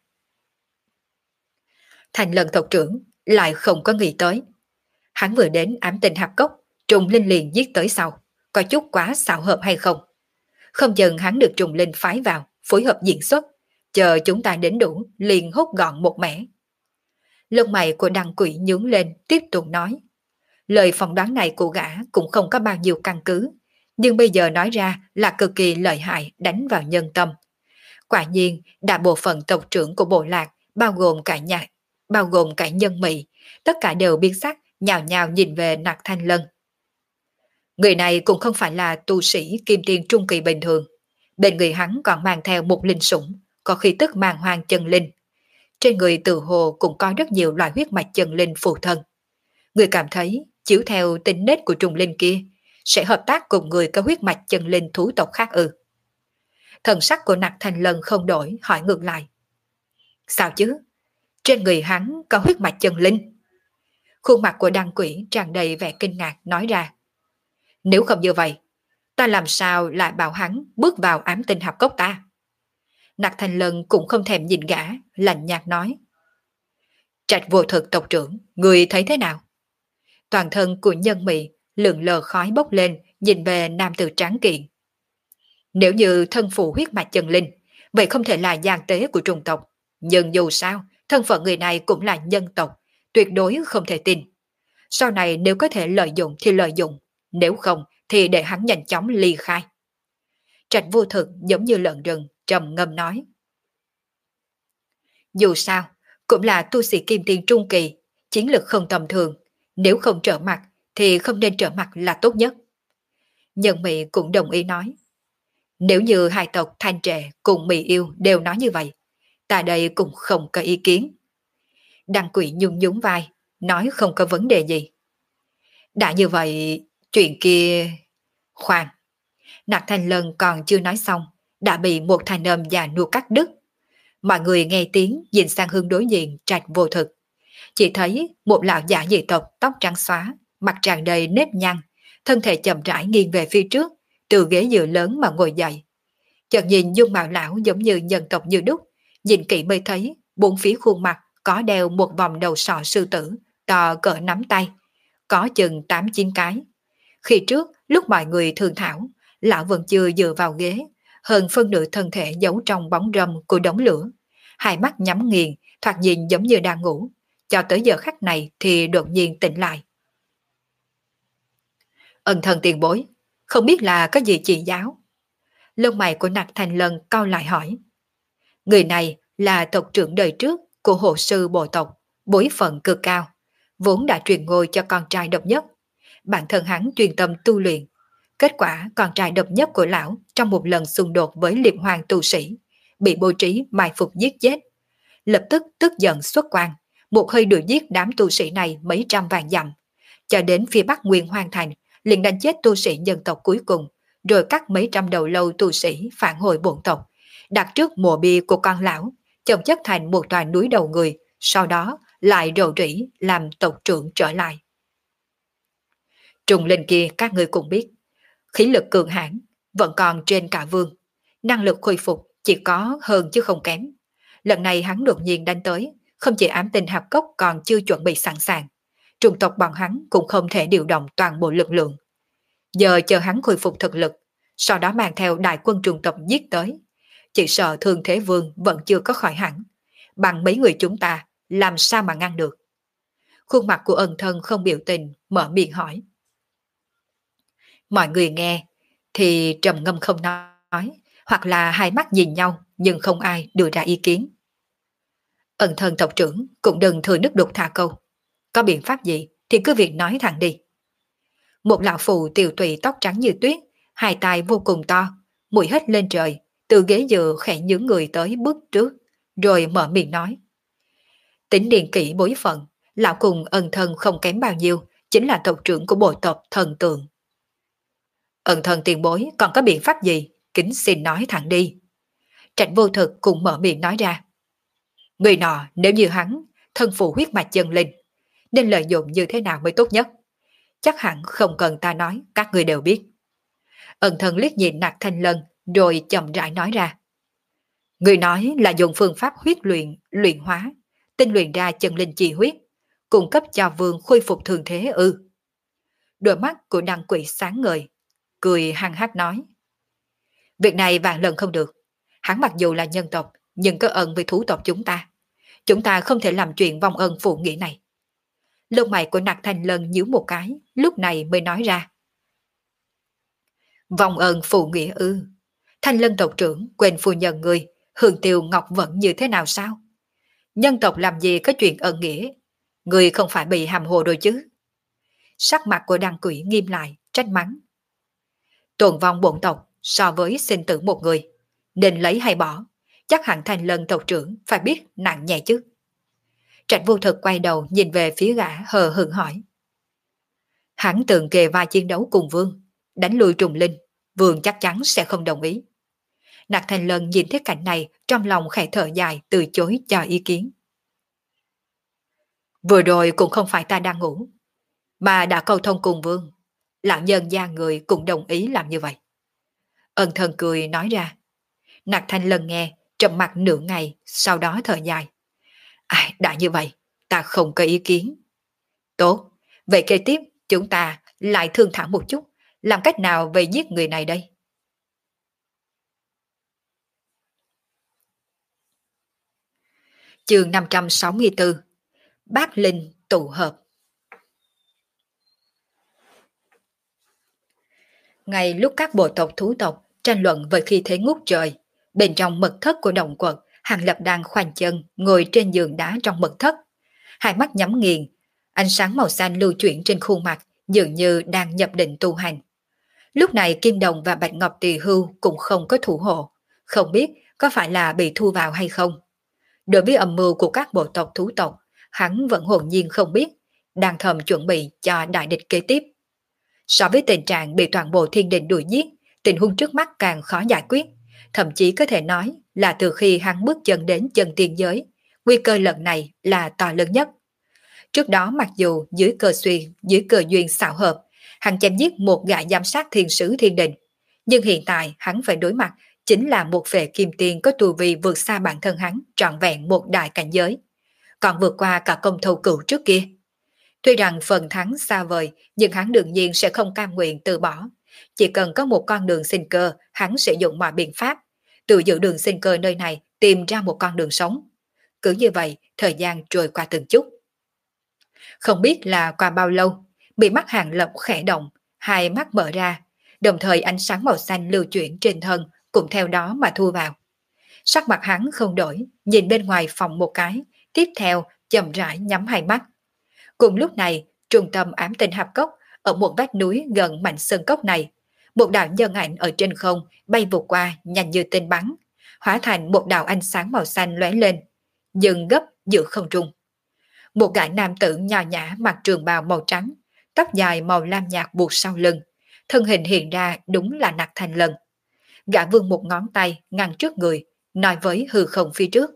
Thanh Lân tộc trưởng lại không có nghĩ tới. Hắn vừa đến ám tinh hạp cốc, trùng linh liền giết tới sau. Có chút quá xạo hợp hay không? Không chừng hắn được trùng linh phái vào, phối hợp diễn xuất. Chờ chúng ta đến đủ, liền hút gọn một mẻ. Lông mày của đăng quỷ nhướng lên, tiếp tục nói. Lời phỏng đoán này của gã cũng không có bao nhiêu căn cứ, nhưng bây giờ nói ra là cực kỳ lợi hại, đánh vào nhân tâm. Quả nhiên, đại bộ phận tộc trưởng của bộ lạc, bao gồm cả nhạc, bao gồm cả nhân mị, tất cả đều biến sắc, nhào nhào nhìn về Nặc Thanh Lân. Người này cũng không phải là tu sĩ kim tiên trung kỳ bình thường. Bên người hắn còn mang theo một linh sủng, có khí tức mang hoang chân linh. Trên người tự hồ cũng có rất nhiều loại huyết mạch chân linh phụ thân. Người cảm thấy, chiếu theo tính nết của trùng linh kia, sẽ hợp tác cùng người có huyết mạch chân linh thú tộc khác ư. Thần sắc của Nặc Thanh Lân không đổi, hỏi ngược lại. Sao chứ? Trên người hắn có huyết mạch chân linh. Khuôn mặt của đăng quỷ tràn đầy vẻ kinh ngạc nói ra. Nếu không như vậy, ta làm sao lại bảo hắn bước vào ám tinh hạp cốc ta? Nặc Thanh Lân cũng không thèm nhìn gã, lạnh nhạt nói. Trạch vô thực tộc trưởng, người thấy thế nào? Toàn thân của nhân mị lượn lờ khói bốc lên, nhìn về nam tử tráng kiện. Nếu như thân phụ huyết mạch chân linh, vậy không thể là gian tế của trùng tộc. Nhưng dù sao, thân phận người này cũng là nhân tộc, tuyệt đối không thể tin. Sau này nếu có thể lợi dụng thì lợi dụng, nếu không thì để hắn nhanh chóng ly khai. Trạch vô thực giống như lợn rừng, trầm ngâm nói. Dù sao, cũng là tu sĩ kim tiên trung kỳ, chiến lực không tầm thường, nếu không trở mặt thì không nên trở mặt là tốt nhất. Nhân Mị cũng đồng ý nói. Nếu như hai tộc Thanh Trệ cùng Mị Yêu đều nói như vậy, ta đây cũng không có ý kiến. Đăng Quỷ nhún nhún vai, nói không có vấn đề gì. Đã như vậy, chuyện kia... Khoan, Nặc Thanh Lân còn chưa nói xong, đã bị một thanh âm già nua cắt đứt. Mọi người nghe tiếng nhìn sang hướng đối diện Trạch vô thực. Chỉ thấy một lão giả dị tộc tóc trắng xóa, mặt tràn đầy nếp nhăn, thân thể chậm rãi nghiêng về phía trước, từ ghế dựa lớn mà ngồi dậy. Chợt nhìn dung mạo lão giống như nhân tộc như đúc, nhìn kỹ mới thấy bốn phía khuôn mặt có đeo một vòng đầu sọ sư tử, to cỡ nắm tay, có chừng tám chín cái. Khi trước, lúc mọi người thương thảo, lão vẫn chưa dựa vào ghế, hơn phân nửa thân thể giấu trong bóng râm của đống lửa. Hai mắt nhắm nghiền, thoạt nhìn giống như đang ngủ, cho tới giờ khắc này thì đột nhiên tỉnh lại. Ân thần tiền bối, không biết là có gì chỉ giáo? Lông mày của Nặc Thanh Lân cau lại hỏi. Người này là tộc trưởng đời trước của hộ sư bộ tộc, bối phận cực cao, vốn đã truyền ngôi cho con trai độc nhất. Bản thân hắn chuyên tâm tu luyện. Kết quả con trai độc nhất của lão trong một lần xung đột với liệp hoàng tu sĩ, bị bố trí mai phục giết chết. Lập tức tức giận xuất quan, một hơi đuổi giết đám tu sĩ này mấy trăm vạn dặm, cho đến phía bắc Nguyên Hoang Thành, liền đánh chết tu sĩ nhân tộc cuối cùng, rồi cắt mấy trăm đầu lâu tu sĩ phản hồi bổn tộc, đặt trước mộ bia của con lão, chồng chất thành một tòa núi đầu người, sau đó lại rầu rĩ làm tộc trưởng trở lại. Trùng linh kia các ngươi cũng biết, khí lực cường hãn vẫn còn trên cả vương, năng lực khôi phục chỉ có hơn chứ không kém. Lần này hắn đột nhiên đánh tới, không chỉ ám tinh hạp cốc còn chưa chuẩn bị sẵn sàng, trùng tộc bọn hắn cũng không thể điều động toàn bộ lực lượng. Giờ chờ hắn khôi phục thực lực, sau đó mang theo đại quân trùng tộc giết tới, chỉ sợ Thương Thế Vương vẫn chưa có khỏi hẳn, bằng mấy người chúng ta làm sao mà ngăn được. Khuôn mặt của ân thân không biểu tình, mở miệng hỏi. Mọi người nghe, thì trầm ngâm không nói, hoặc là hai mắt nhìn nhau, nhưng không ai đưa ra ý kiến. Ân thân tộc trưởng cũng đừng thừa nước đục thả câu. Có biện pháp gì thì cứ việc nói thẳng đi. Một lão phụ tiều tụy tóc trắng như tuyết, hai tay vô cùng to, mũi hít lên trời, từ ghế dựa khẽ nhướng người tới bước trước, rồi mở miệng nói. Tính điền kỹ bối phận, lão cùng ân thân không kém bao nhiêu, chính là tộc trưởng của bộ tộc thần tượng. Ân thân tiền bối còn có biện pháp gì, kính xin nói thẳng đi. Trạch Vô Thực cùng mở miệng nói ra. Người nọ nếu như hắn, thân phụ huyết mạch chân linh, nên lợi dụng như thế nào mới tốt nhất? Chắc hẳn không cần ta nói, các người đều biết. Ân thân liếc nhìn Nặc Thanh Lân, rồi chậm rãi nói ra. Người nói là dùng phương pháp huyết luyện, luyện hóa, tinh luyện ra chân linh chi huyết, cung cấp cho vương khôi phục thường thế ư. Đôi mắt của đăng quỷ sáng ngời, cười hăng hắc nói. Việc này vạn lần không được. Hắn mặc dù là nhân tộc, nhưng có ân với thú tộc chúng ta. Chúng ta không thể làm chuyện vong ân phụ nghĩa này. Lông mày của Nặc Thanh Lân nhíu một cái, lúc này mới nói ra. Vong ân phụ nghĩa ư. Thanh Lân tộc trưởng quên phu nhân người, Hương Tiêu Ngọc Vẫn như thế nào sao? Nhân tộc làm gì có chuyện ân nghĩa? Người không phải bị hàm hồ rồi chứ? Sắc mặt của đăng quỷ nghiêm lại, trách mắng. Tồn vong bổn tộc so với sinh tử một người, nên lấy hay bỏ, chắc hẳn Thanh Lân tộc trưởng phải biết nặng nhẹ chứ. Trạch Vô Thực quay đầu nhìn về phía gã hờ hững hỏi. Hắn từng kề vai chiến đấu cùng vương, đánh lui trùng linh, vương chắc chắn sẽ không đồng ý. Nặc Thanh Lân nhìn thấy cảnh này, trong lòng khẽ thở dài từ chối cho ý kiến. Vừa rồi cũng không phải ta đang ngủ, mà đã cầu thông cùng vương. Lão nhân gia người cũng đồng ý làm như vậy. Ân thân cười nói ra. Nặc Thanh Lân nghe, trầm mặt nửa ngày, sau đó thở dài. À, đã như vậy, ta không có ý kiến. Tốt, vậy kế tiếp chúng ta lại thương thảo một chút, làm cách nào về giết người này đây? Chương năm trăm sáu mươi tư. Bát Linh tụ hợp. Ngay lúc các bộ tộc thú tộc tranh luận về khi thế ngút trời, bên trong mật thất của động quật, Hàng Lập đang khoanh chân ngồi trên giường đá trong mật thất, hai mắt nhắm nghiền, ánh sáng màu xanh lưu chuyển trên khuôn mặt, dường như đang nhập định tu hành. Lúc này Kim Đồng và Bạch Ngọc Tỳ Hưu cũng không có thủ hộ, không biết có phải là bị thu vào hay không. Đối với âm mưu của các bộ tộc thú tộc, hắn vẫn hồn nhiên không biết, đang thầm chuẩn bị cho đại địch kế tiếp. So với tình trạng bị toàn bộ thiên đình đuổi giết, tình huống trước mắt càng khó giải quyết, thậm chí có thể nói là từ khi hắn bước chân đến chân tiên giới, nguy cơ lần này là to lớn nhất. Trước đó mặc dù dưới cơ xuyên, dưới cơ duyên xảo hợp, hắn chém giết một gã giám sát thiên sứ thiên đình, nhưng hiện tại hắn phải đối mặt chính là một vệ kim tiên có tu vi vượt xa bản thân hắn trọn vẹn một đại cảnh giới, còn vượt qua cả công thâu cửu trước kia. Tuy rằng phần thắng xa vời, nhưng hắn đương nhiên sẽ không cam nguyện từ bỏ. Chỉ cần có một con đường sinh cơ, hắn sẽ dùng mọi biện pháp, tự giữ đường sinh cơ nơi này, tìm ra một con đường sống. Cứ như vậy, thời gian trôi qua từng chút. Không biết là qua bao lâu, bị mắt Hàng Lập khẽ động, hai mắt mở ra, đồng thời ánh sáng màu xanh lưu chuyển trên thân, cũng theo đó mà thu vào. Sắc mặt hắn không đổi, nhìn bên ngoài phòng một cái, tiếp theo chậm rãi nhắm hai mắt. Cùng lúc này, trung tâm ám tinh hạp cốc, ở một vách núi gần mảnh sơn cốc này, một đạo nhân ảnh ở trên không bay vụt qua nhanh như tên bắn, hóa thành một đạo ánh sáng màu xanh lóe lên, dừng gấp giữa không trung. Một gã nam tử nho nhã mặc trường bào màu trắng, tóc dài màu lam nhạt buộc sau lưng, thân hình hiện ra đúng là Nặc Thanh Lân. Gã vươn một ngón tay ngăn trước người, nói với hư không phía trước.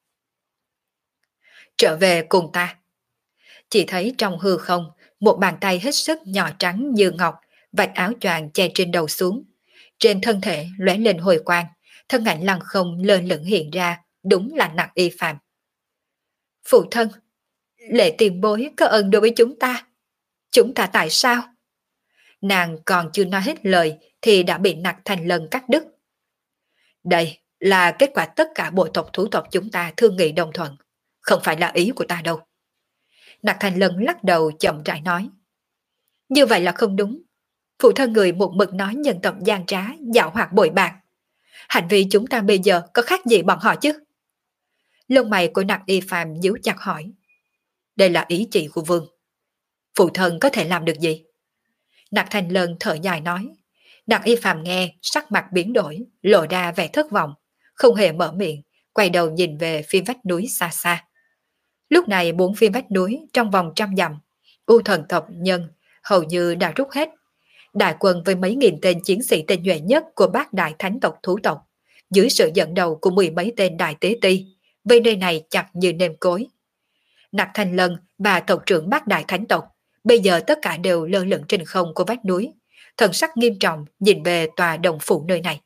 Trở về cùng ta. Chỉ thấy trong hư không, một bàn tay hết sức nhỏ trắng như ngọc, vạch áo choàng che trên đầu xuống. Trên thân thể lóe lên hồi quang, thân ảnh lăng không lơ lửng hiện ra, đúng là Nặc Y Phạm. Phụ thân, Lệ tiền bối có ơn đối với chúng ta. Chúng ta tại sao? Nàng còn chưa nói hết lời thì đã bị Nặc Thanh Lân cắt đứt. Đây là kết quả tất cả bộ tộc thú tộc chúng ta thương nghị đồng thuận, không phải là ý của ta đâu. Nặc Thanh Lân lắc đầu chậm rãi nói. Như vậy là không đúng. Phụ thân người một mực nói nhân tộc gian trá, dạo hoạt bội bạc. Hành vi chúng ta bây giờ có khác gì bọn họ chứ? Lông mày của Nặc Y Phàm nhíu chặt hỏi. Đây là ý chỉ của vương. Phụ thân có thể làm được gì? Nặc Thanh Lân thở dài nói. Nặc Y Phàm nghe, sắc mặt biến đổi, lộ ra vẻ thất vọng, không hề mở miệng, quay đầu nhìn về phía vách núi xa xa. Lúc này bốn phía vách núi trong vòng trăm dặm, u thần tộc nhân hầu như đã rút hết. Đại quân với mấy nghìn tên chiến sĩ tinh nhuệ nhất của bát đại thánh tộc thú tộc, dưới sự dẫn đầu của mười mấy tên đại tế ti, vây nơi này chặt như nêm cối. Nặc Thanh Lân và tộc trưởng bát đại thánh tộc, bây giờ tất cả đều lơ lửng trên không của vách núi, thần sắc nghiêm trọng nhìn về tòa đồng phủ nơi này.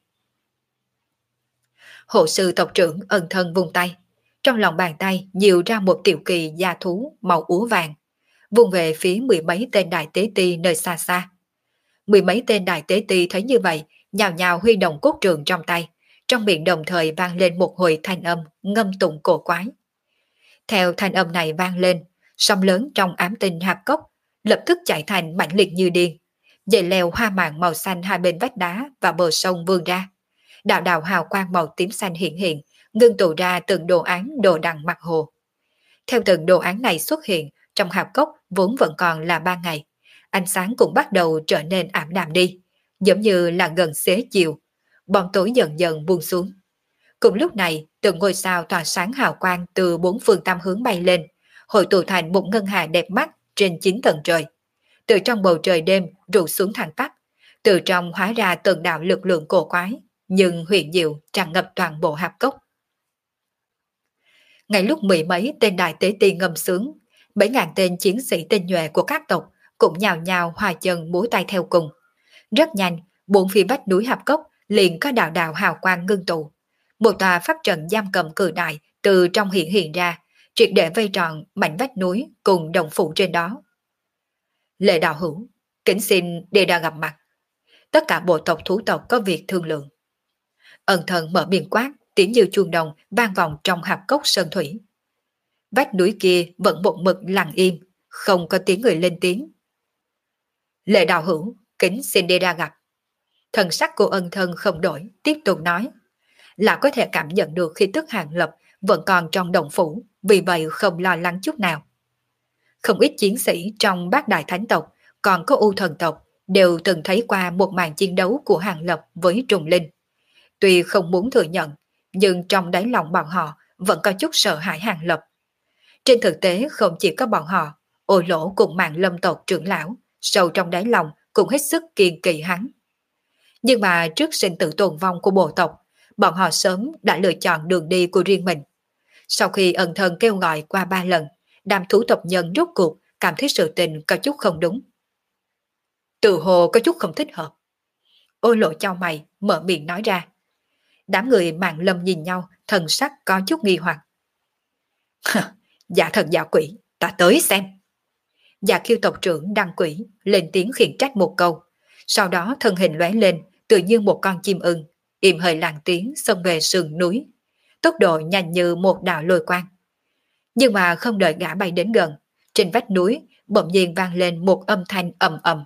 Hộ sư tộc trưởng ân thân vung tay, trong lòng bàn tay nhiều ra một tiểu kỳ gia thú màu úa vàng, vung về phía mười mấy tên đại tế ti nơi xa xa. Mười mấy tên đại tế ti thấy như vậy, nhào nhào huy động cốt trường trong tay, trong miệng đồng thời vang lên một hồi thanh âm ngâm tụng cổ quái. Theo thanh âm này vang lên, sóng lớn trong ám tinh hạp cốc lập tức chạy thành mãnh liệt như điên, dây leo hoa màng màu xanh hai bên vách đá và bờ sông vươn ra. Đạo đạo hào quang màu tím xanh hiện hiện, ngưng tụ ra từng đồ án đồ đằng mặt hồ. Theo từng đồ án này xuất hiện, trong hạp cốc vốn vẫn còn là ban ngày, ánh sáng cũng bắt đầu trở nên ảm đạm đi, giống như là gần xế chiều, bóng tối dần dần buông xuống. Cùng lúc này, từng ngôi sao tỏa sáng hào quang từ bốn phương tám hướng bay lên, hội tụ thành một ngân hà đẹp mắt trên chín tầng trời. Từ trong bầu trời đêm rụ xuống thẳng tắp, từ trong hóa ra từng đạo lực lượng cổ quái, nhưng huyền diệu tràn ngập toàn bộ hạp cốc. Ngay lúc mười mấy tên đại tế ti ngâm sướng, bảy ngàn tên chiến sĩ tinh nhuệ của các tộc cũng nhào nhào hòa chân múa tay theo cùng. Rất nhanh, bốn phía vách núi hạp cốc liền có đạo đạo hào quang ngưng tụ. Một tòa pháp trận giam cầm cự đại từ trong hiện hiện ra, triệt để vây tròn mảnh vách núi cùng đồng phụ trên đó. Lệ đạo hữu, kính xin để đã gặp mặt. Tất cả bộ tộc thú tộc có việc thương lượng. Ân thần mở miệng quát, tiếng như chuông đồng vang vọng trong hạp cốc sơn thủy. Vách núi kia vẫn một mực lặng im, không có tiếng người lên tiếng. Lệ đạo hữu, kính xin đi ra gặp. Thần sắc của ân thân không đổi, tiếp tục nói. Là có thể cảm nhận được khi tức Hàng Lập vẫn còn trong đồng phủ, vì vậy không lo lắng chút nào. Không ít chiến sĩ trong bát đại thánh tộc, còn có u thần tộc, đều từng thấy qua một màn chiến đấu của Hàng Lập với trùng linh. Tuy không muốn thừa nhận, nhưng trong đáy lòng bọn họ vẫn có chút sợ hãi Hàng Lập. Trên thực tế không chỉ có bọn họ, Ô Lỗ cùng Mạng Lâm tộc trưởng lão, sâu trong đáy lòng cũng hết sức kiêng kỵ hắn. Nhưng mà trước sinh tử tồn vong của bộ tộc, bọn họ sớm đã lựa chọn đường đi của riêng mình. Sau khi ân thân kêu gọi qua ba lần, đám thú tộc nhân rốt cuộc cảm thấy sự tình có chút không đúng. Tự hồ có chút không thích hợp. Ô Lộ chau mày, mở miệng nói ra. Đám người Mạng Lâm nhìn nhau, thần sắc có chút nghi hoặc. Dạ thần dạ quỷ, ta tới xem. Dạ Kiêu tộc trưởng Đăng Quỷ lên tiếng khiển trách một câu, sau đó thân hình lóe lên, tự như một con chim ưng, im hơi lặng tiếng xông về sườn núi, tốc độ nhanh như một đạo lôi quang. Nhưng mà không đợi gã bay đến gần, trên vách núi bỗng nhiên vang lên một âm thanh ầm ầm.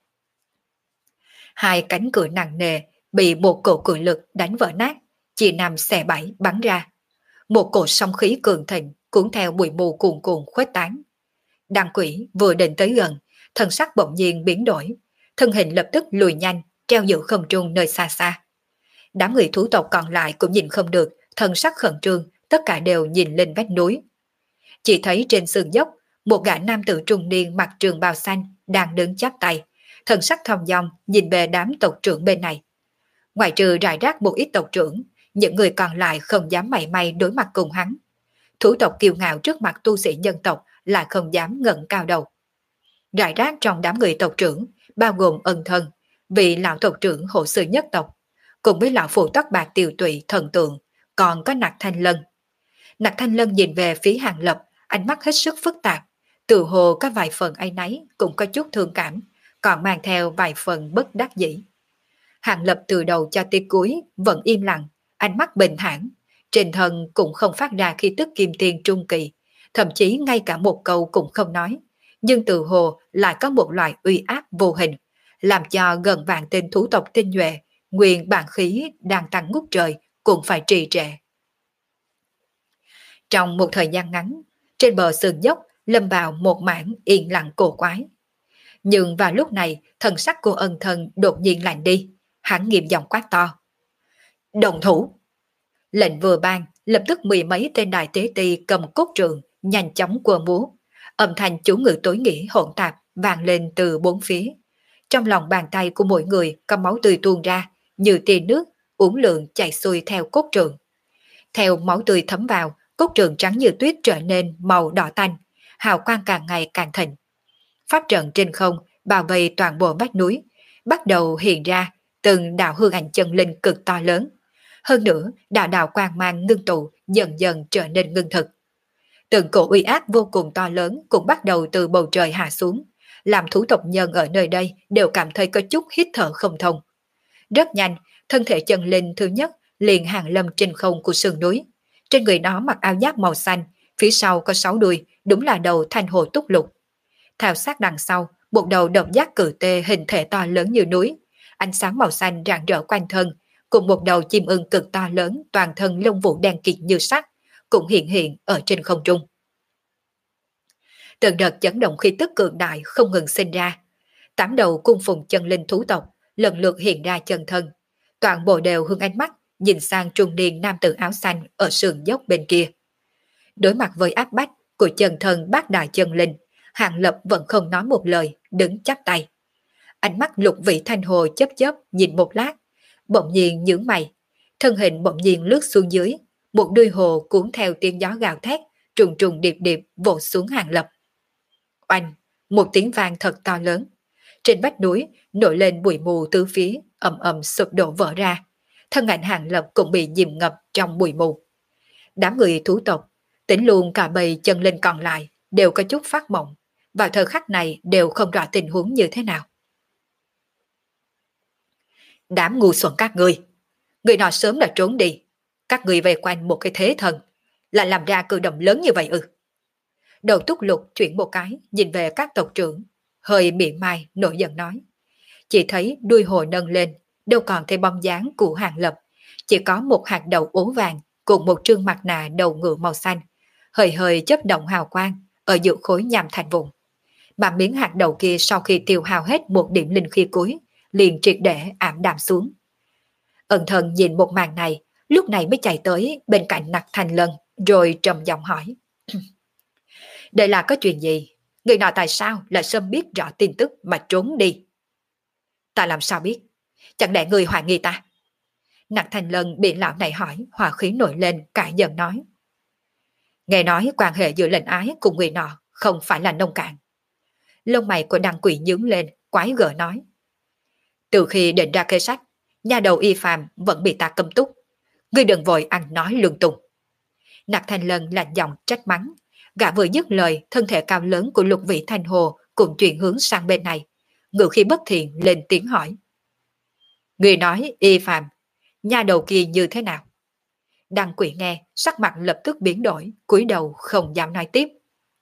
Hai cánh cửa nặng nề bị một cổ cự lực đánh vỡ nát, chia năm xẻ bảy bắn ra. Một cổ sóng khí cường thịnh cuốn theo bụi mù cuồn cuộn khuếch tán. Đăng Quỷ vừa định tới gần, thân sắc bỗng nhiên biến đổi, thân hình lập tức lùi nhanh, treo giữa không trung nơi xa xa. Đám người thú tộc còn lại cũng nhìn không được, thân sắc khẩn trương, tất cả đều nhìn lên vách núi. Chỉ thấy trên sườn dốc, một gã nam tử trung niên mặc trường bào xanh đang đứng chắp tay, thần sắc thong dong nhìn về đám tộc trưởng bên này. Ngoài trừ rải rác một ít tộc trưởng, những người còn lại không dám mảy may đối mặt cùng hắn. Thú tộc kiêu ngạo trước mặt tu sĩ nhân tộc lại không dám ngẩng cao đầu. Rải rác trong đám người tộc trưởng, bao gồm ân thân, vị lão tộc trưởng hộ sư nhất tộc, cùng với lão phụ tóc bạc tiều tụy thần tượng, còn có Nặc Thanh Lân. Nặc Thanh Lân nhìn về phía Hàng Lập, ánh mắt hết sức phức tạp, tự hồ có vài phần áy náy, cũng có chút thương cảm, còn mang theo vài phần bất đắc dĩ. Hàng Lập từ đầu cho tới cuối vẫn im lặng, ánh mắt bình thản, trên thân cũng không phát ra khí tức kim tiền trung kỳ, thậm chí ngay cả một câu cũng không nói, nhưng từ hồ lại có một loại uy áp vô hình, làm cho gần vạn tên thú tộc tinh nhuệ, nguyên bản khí đang tăng ngút trời cũng phải trì trệ. Trong một thời gian ngắn, trên bờ sườn dốc lâm vào một mảng yên lặng cổ quái. Nhưng vào lúc này, thần sắc của ân thần đột nhiên lạnh đi, hắn nghiêm giọng quát to. Đồng thủ! Lệnh vừa ban, lập tức mười mấy tên đại tế ti cầm cốt trường, nhanh chóng quơ múa. Âm thanh chú ngữ tối nghĩa hỗn tạp vang lên từ bốn phía. Trong lòng bàn tay của mỗi người có máu tươi tuôn ra, như tia nước, uốn lượn chảy xuôi theo cốt trường. Theo máu tươi thấm vào, cốt trường trắng như tuyết trở nên màu đỏ tanh, hào quang càng ngày càng thịnh. Pháp trận trên không bao vây toàn bộ vách núi, bắt đầu hiện ra từng đạo hư ảnh chân linh cực to lớn. Hơn nữa, đạo đạo quang mang ngưng tụ dần dần trở nên ngưng thực. Từng cổ uy áp vô cùng to lớn cũng bắt đầu từ bầu trời hạ xuống, làm thú tộc nhân ở nơi đây đều cảm thấy có chút hít thở không thông. Rất nhanh, thân thể chân linh thứ nhất liền hàng lâm trên không của sườn núi. Trên người nó mặc áo giáp màu xanh, phía sau có sáu đuôi, đúng là đầu thanh hồ túc lục. Theo sát đằng sau, một đầu động giác cự tê hình thể to lớn như núi, ánh sáng màu xanh rạng rỡ quanh thân, cùng một đầu chim ưng cực to lớn toàn thân lông vũ đen kịt như sắt, cũng hiện hiện ở trên không trung. Từng đợt chấn động khí tức cường đại không ngừng sinh ra. Tám đầu cung phụng chân linh thú tộc lần lượt hiện ra chân thân, toàn bộ đều hướng ánh mắt nhìn sang trung niên nam tử áo xanh ở sườn dốc bên kia. Đối mặt với áp bách của chân thân bát đại chân linh, Hàng Lập vẫn không nói một lời, đứng chắp tay. Ánh mắt Lục Vị Thanh Hồ chớp chớp nhìn một lát, bỗng nhiên nhướng mày, thân hình bỗng nhiên lướt xuống dưới, một đuôi hồ cuốn theo tiếng gió gào thét, trùng trùng điệp điệp vỗ xuống Hàng Lập. Oanh, một tiếng vang thật to lớn. Trên vách núi nổi lên bụi mù tứ phía, ầm ầm sụp đổ vỡ ra. Thân ảnh Hàng Lập cũng bị chìm ngập trong bụi mù. Đám người thú tộc, tính luôn cả bầy chân linh còn lại, đều có chút phát mộng. Vào thời khắc này đều không rõ tình huống như thế nào. Đám ngu xuẩn các người, người nọ sớm đã trốn đi. Các người về quanh một cái thế thần, lại làm ra cử động lớn như vậy ư? Đầu Túc Lục chuyển một cái, nhìn về các tộc trưởng, hơi mỉa mai nổi giận nói. Chỉ thấy đuôi hồ nâng lên, đâu còn thấy bóng dáng của Hàng Lập, chỉ có một hạt đậu ố vàng cùng một trương mặt nạ đầu ngựa màu xanh, hơi hơi chớp động hào quang ở giữa khối nhằm thành vùng. Mà miếng hạt đậu kia sau khi tiêu hao hết một điểm linh khí cuối, liền triệt để ảm đạm xuống. Ẩn thần nhìn một màn này, lúc này mới chạy tới bên cạnh Nặc Thành Lân, rồi trầm giọng hỏi. Đây là có chuyện gì? Người nào tại sao lại sớm biết rõ tin tức mà trốn đi? Ta làm sao biết? Chẳng lẽ người hoài nghi ta? Nặc Thành Lân bị lão này hỏi, hòa khí nổi lên, cãi giận nói. Nghe nói quan hệ giữa lệnh ái cùng người nọ không phải là nông cạn. Lông mày của đăng quỷ nhướng lên, quái gở nói. Từ khi định ra kế sách, nhà đầu y phàm vẫn bị ta cấm túc. Ngươi đừng vội ăn nói lung tung. Nặc Thành Lân lạnh giọng trách mắng. Gã vừa dứt lời, thân thể cao lớn của Lục Vị Thanh Hồ cũng chuyển hướng sang bên này. Ngự khi bất thiện lên tiếng hỏi. Người nói y phàm, nhà đầu kia như thế nào? Đăng quỷ nghe, sắc mặt lập tức biến đổi, cúi đầu không dám nói tiếp.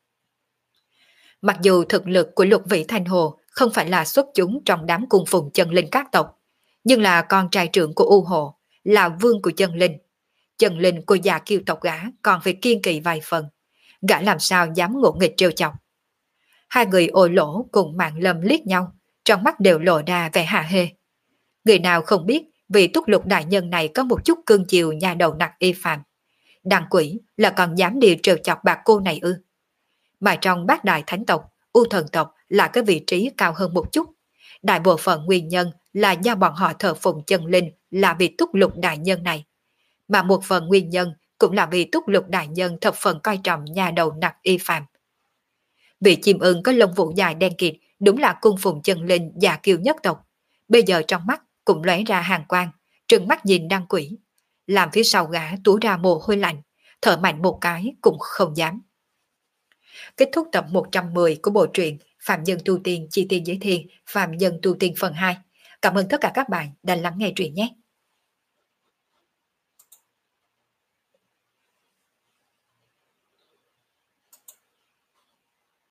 Mặc dù thực lực của Lục Vị Thanh Hồ không phải là xuất chúng trong đám cung phụng chân linh các tộc, nhưng là con trai trưởng của U Hồ, là vương của chân linh. Chân linh của già kiêu tộc gã còn phải kiên kỵ vài phần, gã làm sao dám ngỗ nghịch trêu chọc. Hai người ôi lỗ cùng Mạng Lâm liếc nhau, trong mắt đều lộ ra vẻ hạ hê. Người nào không biết vì Túc Lục đại nhân này có một chút cương chiều nhà đầu nặc y phàm. Đàn quỷ là còn dám đi trêu chọc bà cô này ư? Mà trong bát đại thánh tộc, U thần tộc là cái vị trí cao hơn một chút. Đại bộ phận nguyên nhân là do bọn họ thờ phụng chân linh là vì Túc Lục đại nhân này. Mà một phần nguyên nhân cũng là vì Túc Lục đại nhân thập phần coi trọng nhà đầu nặc y phàm. Vị chim ưng có lông vũ dài đen kịt đúng là cung phụng chân linh già kiêu nhất tộc. Bây giờ trong mắt cũng lóe ra hàn quang, trừng mắt nhìn đăng quỷ. Làm phía sau gã túa ra mồ hôi lạnh, thở mạnh một cái cũng không dám. Kết thúc tập một trăm mười của bộ truyện Phạm Nhân Tu Tiên Chi Tiên Giới Thiên, Phạm Nhân Tu Tiên phần hai. Cảm ơn tất cả các bạn đã lắng nghe truyện nhé.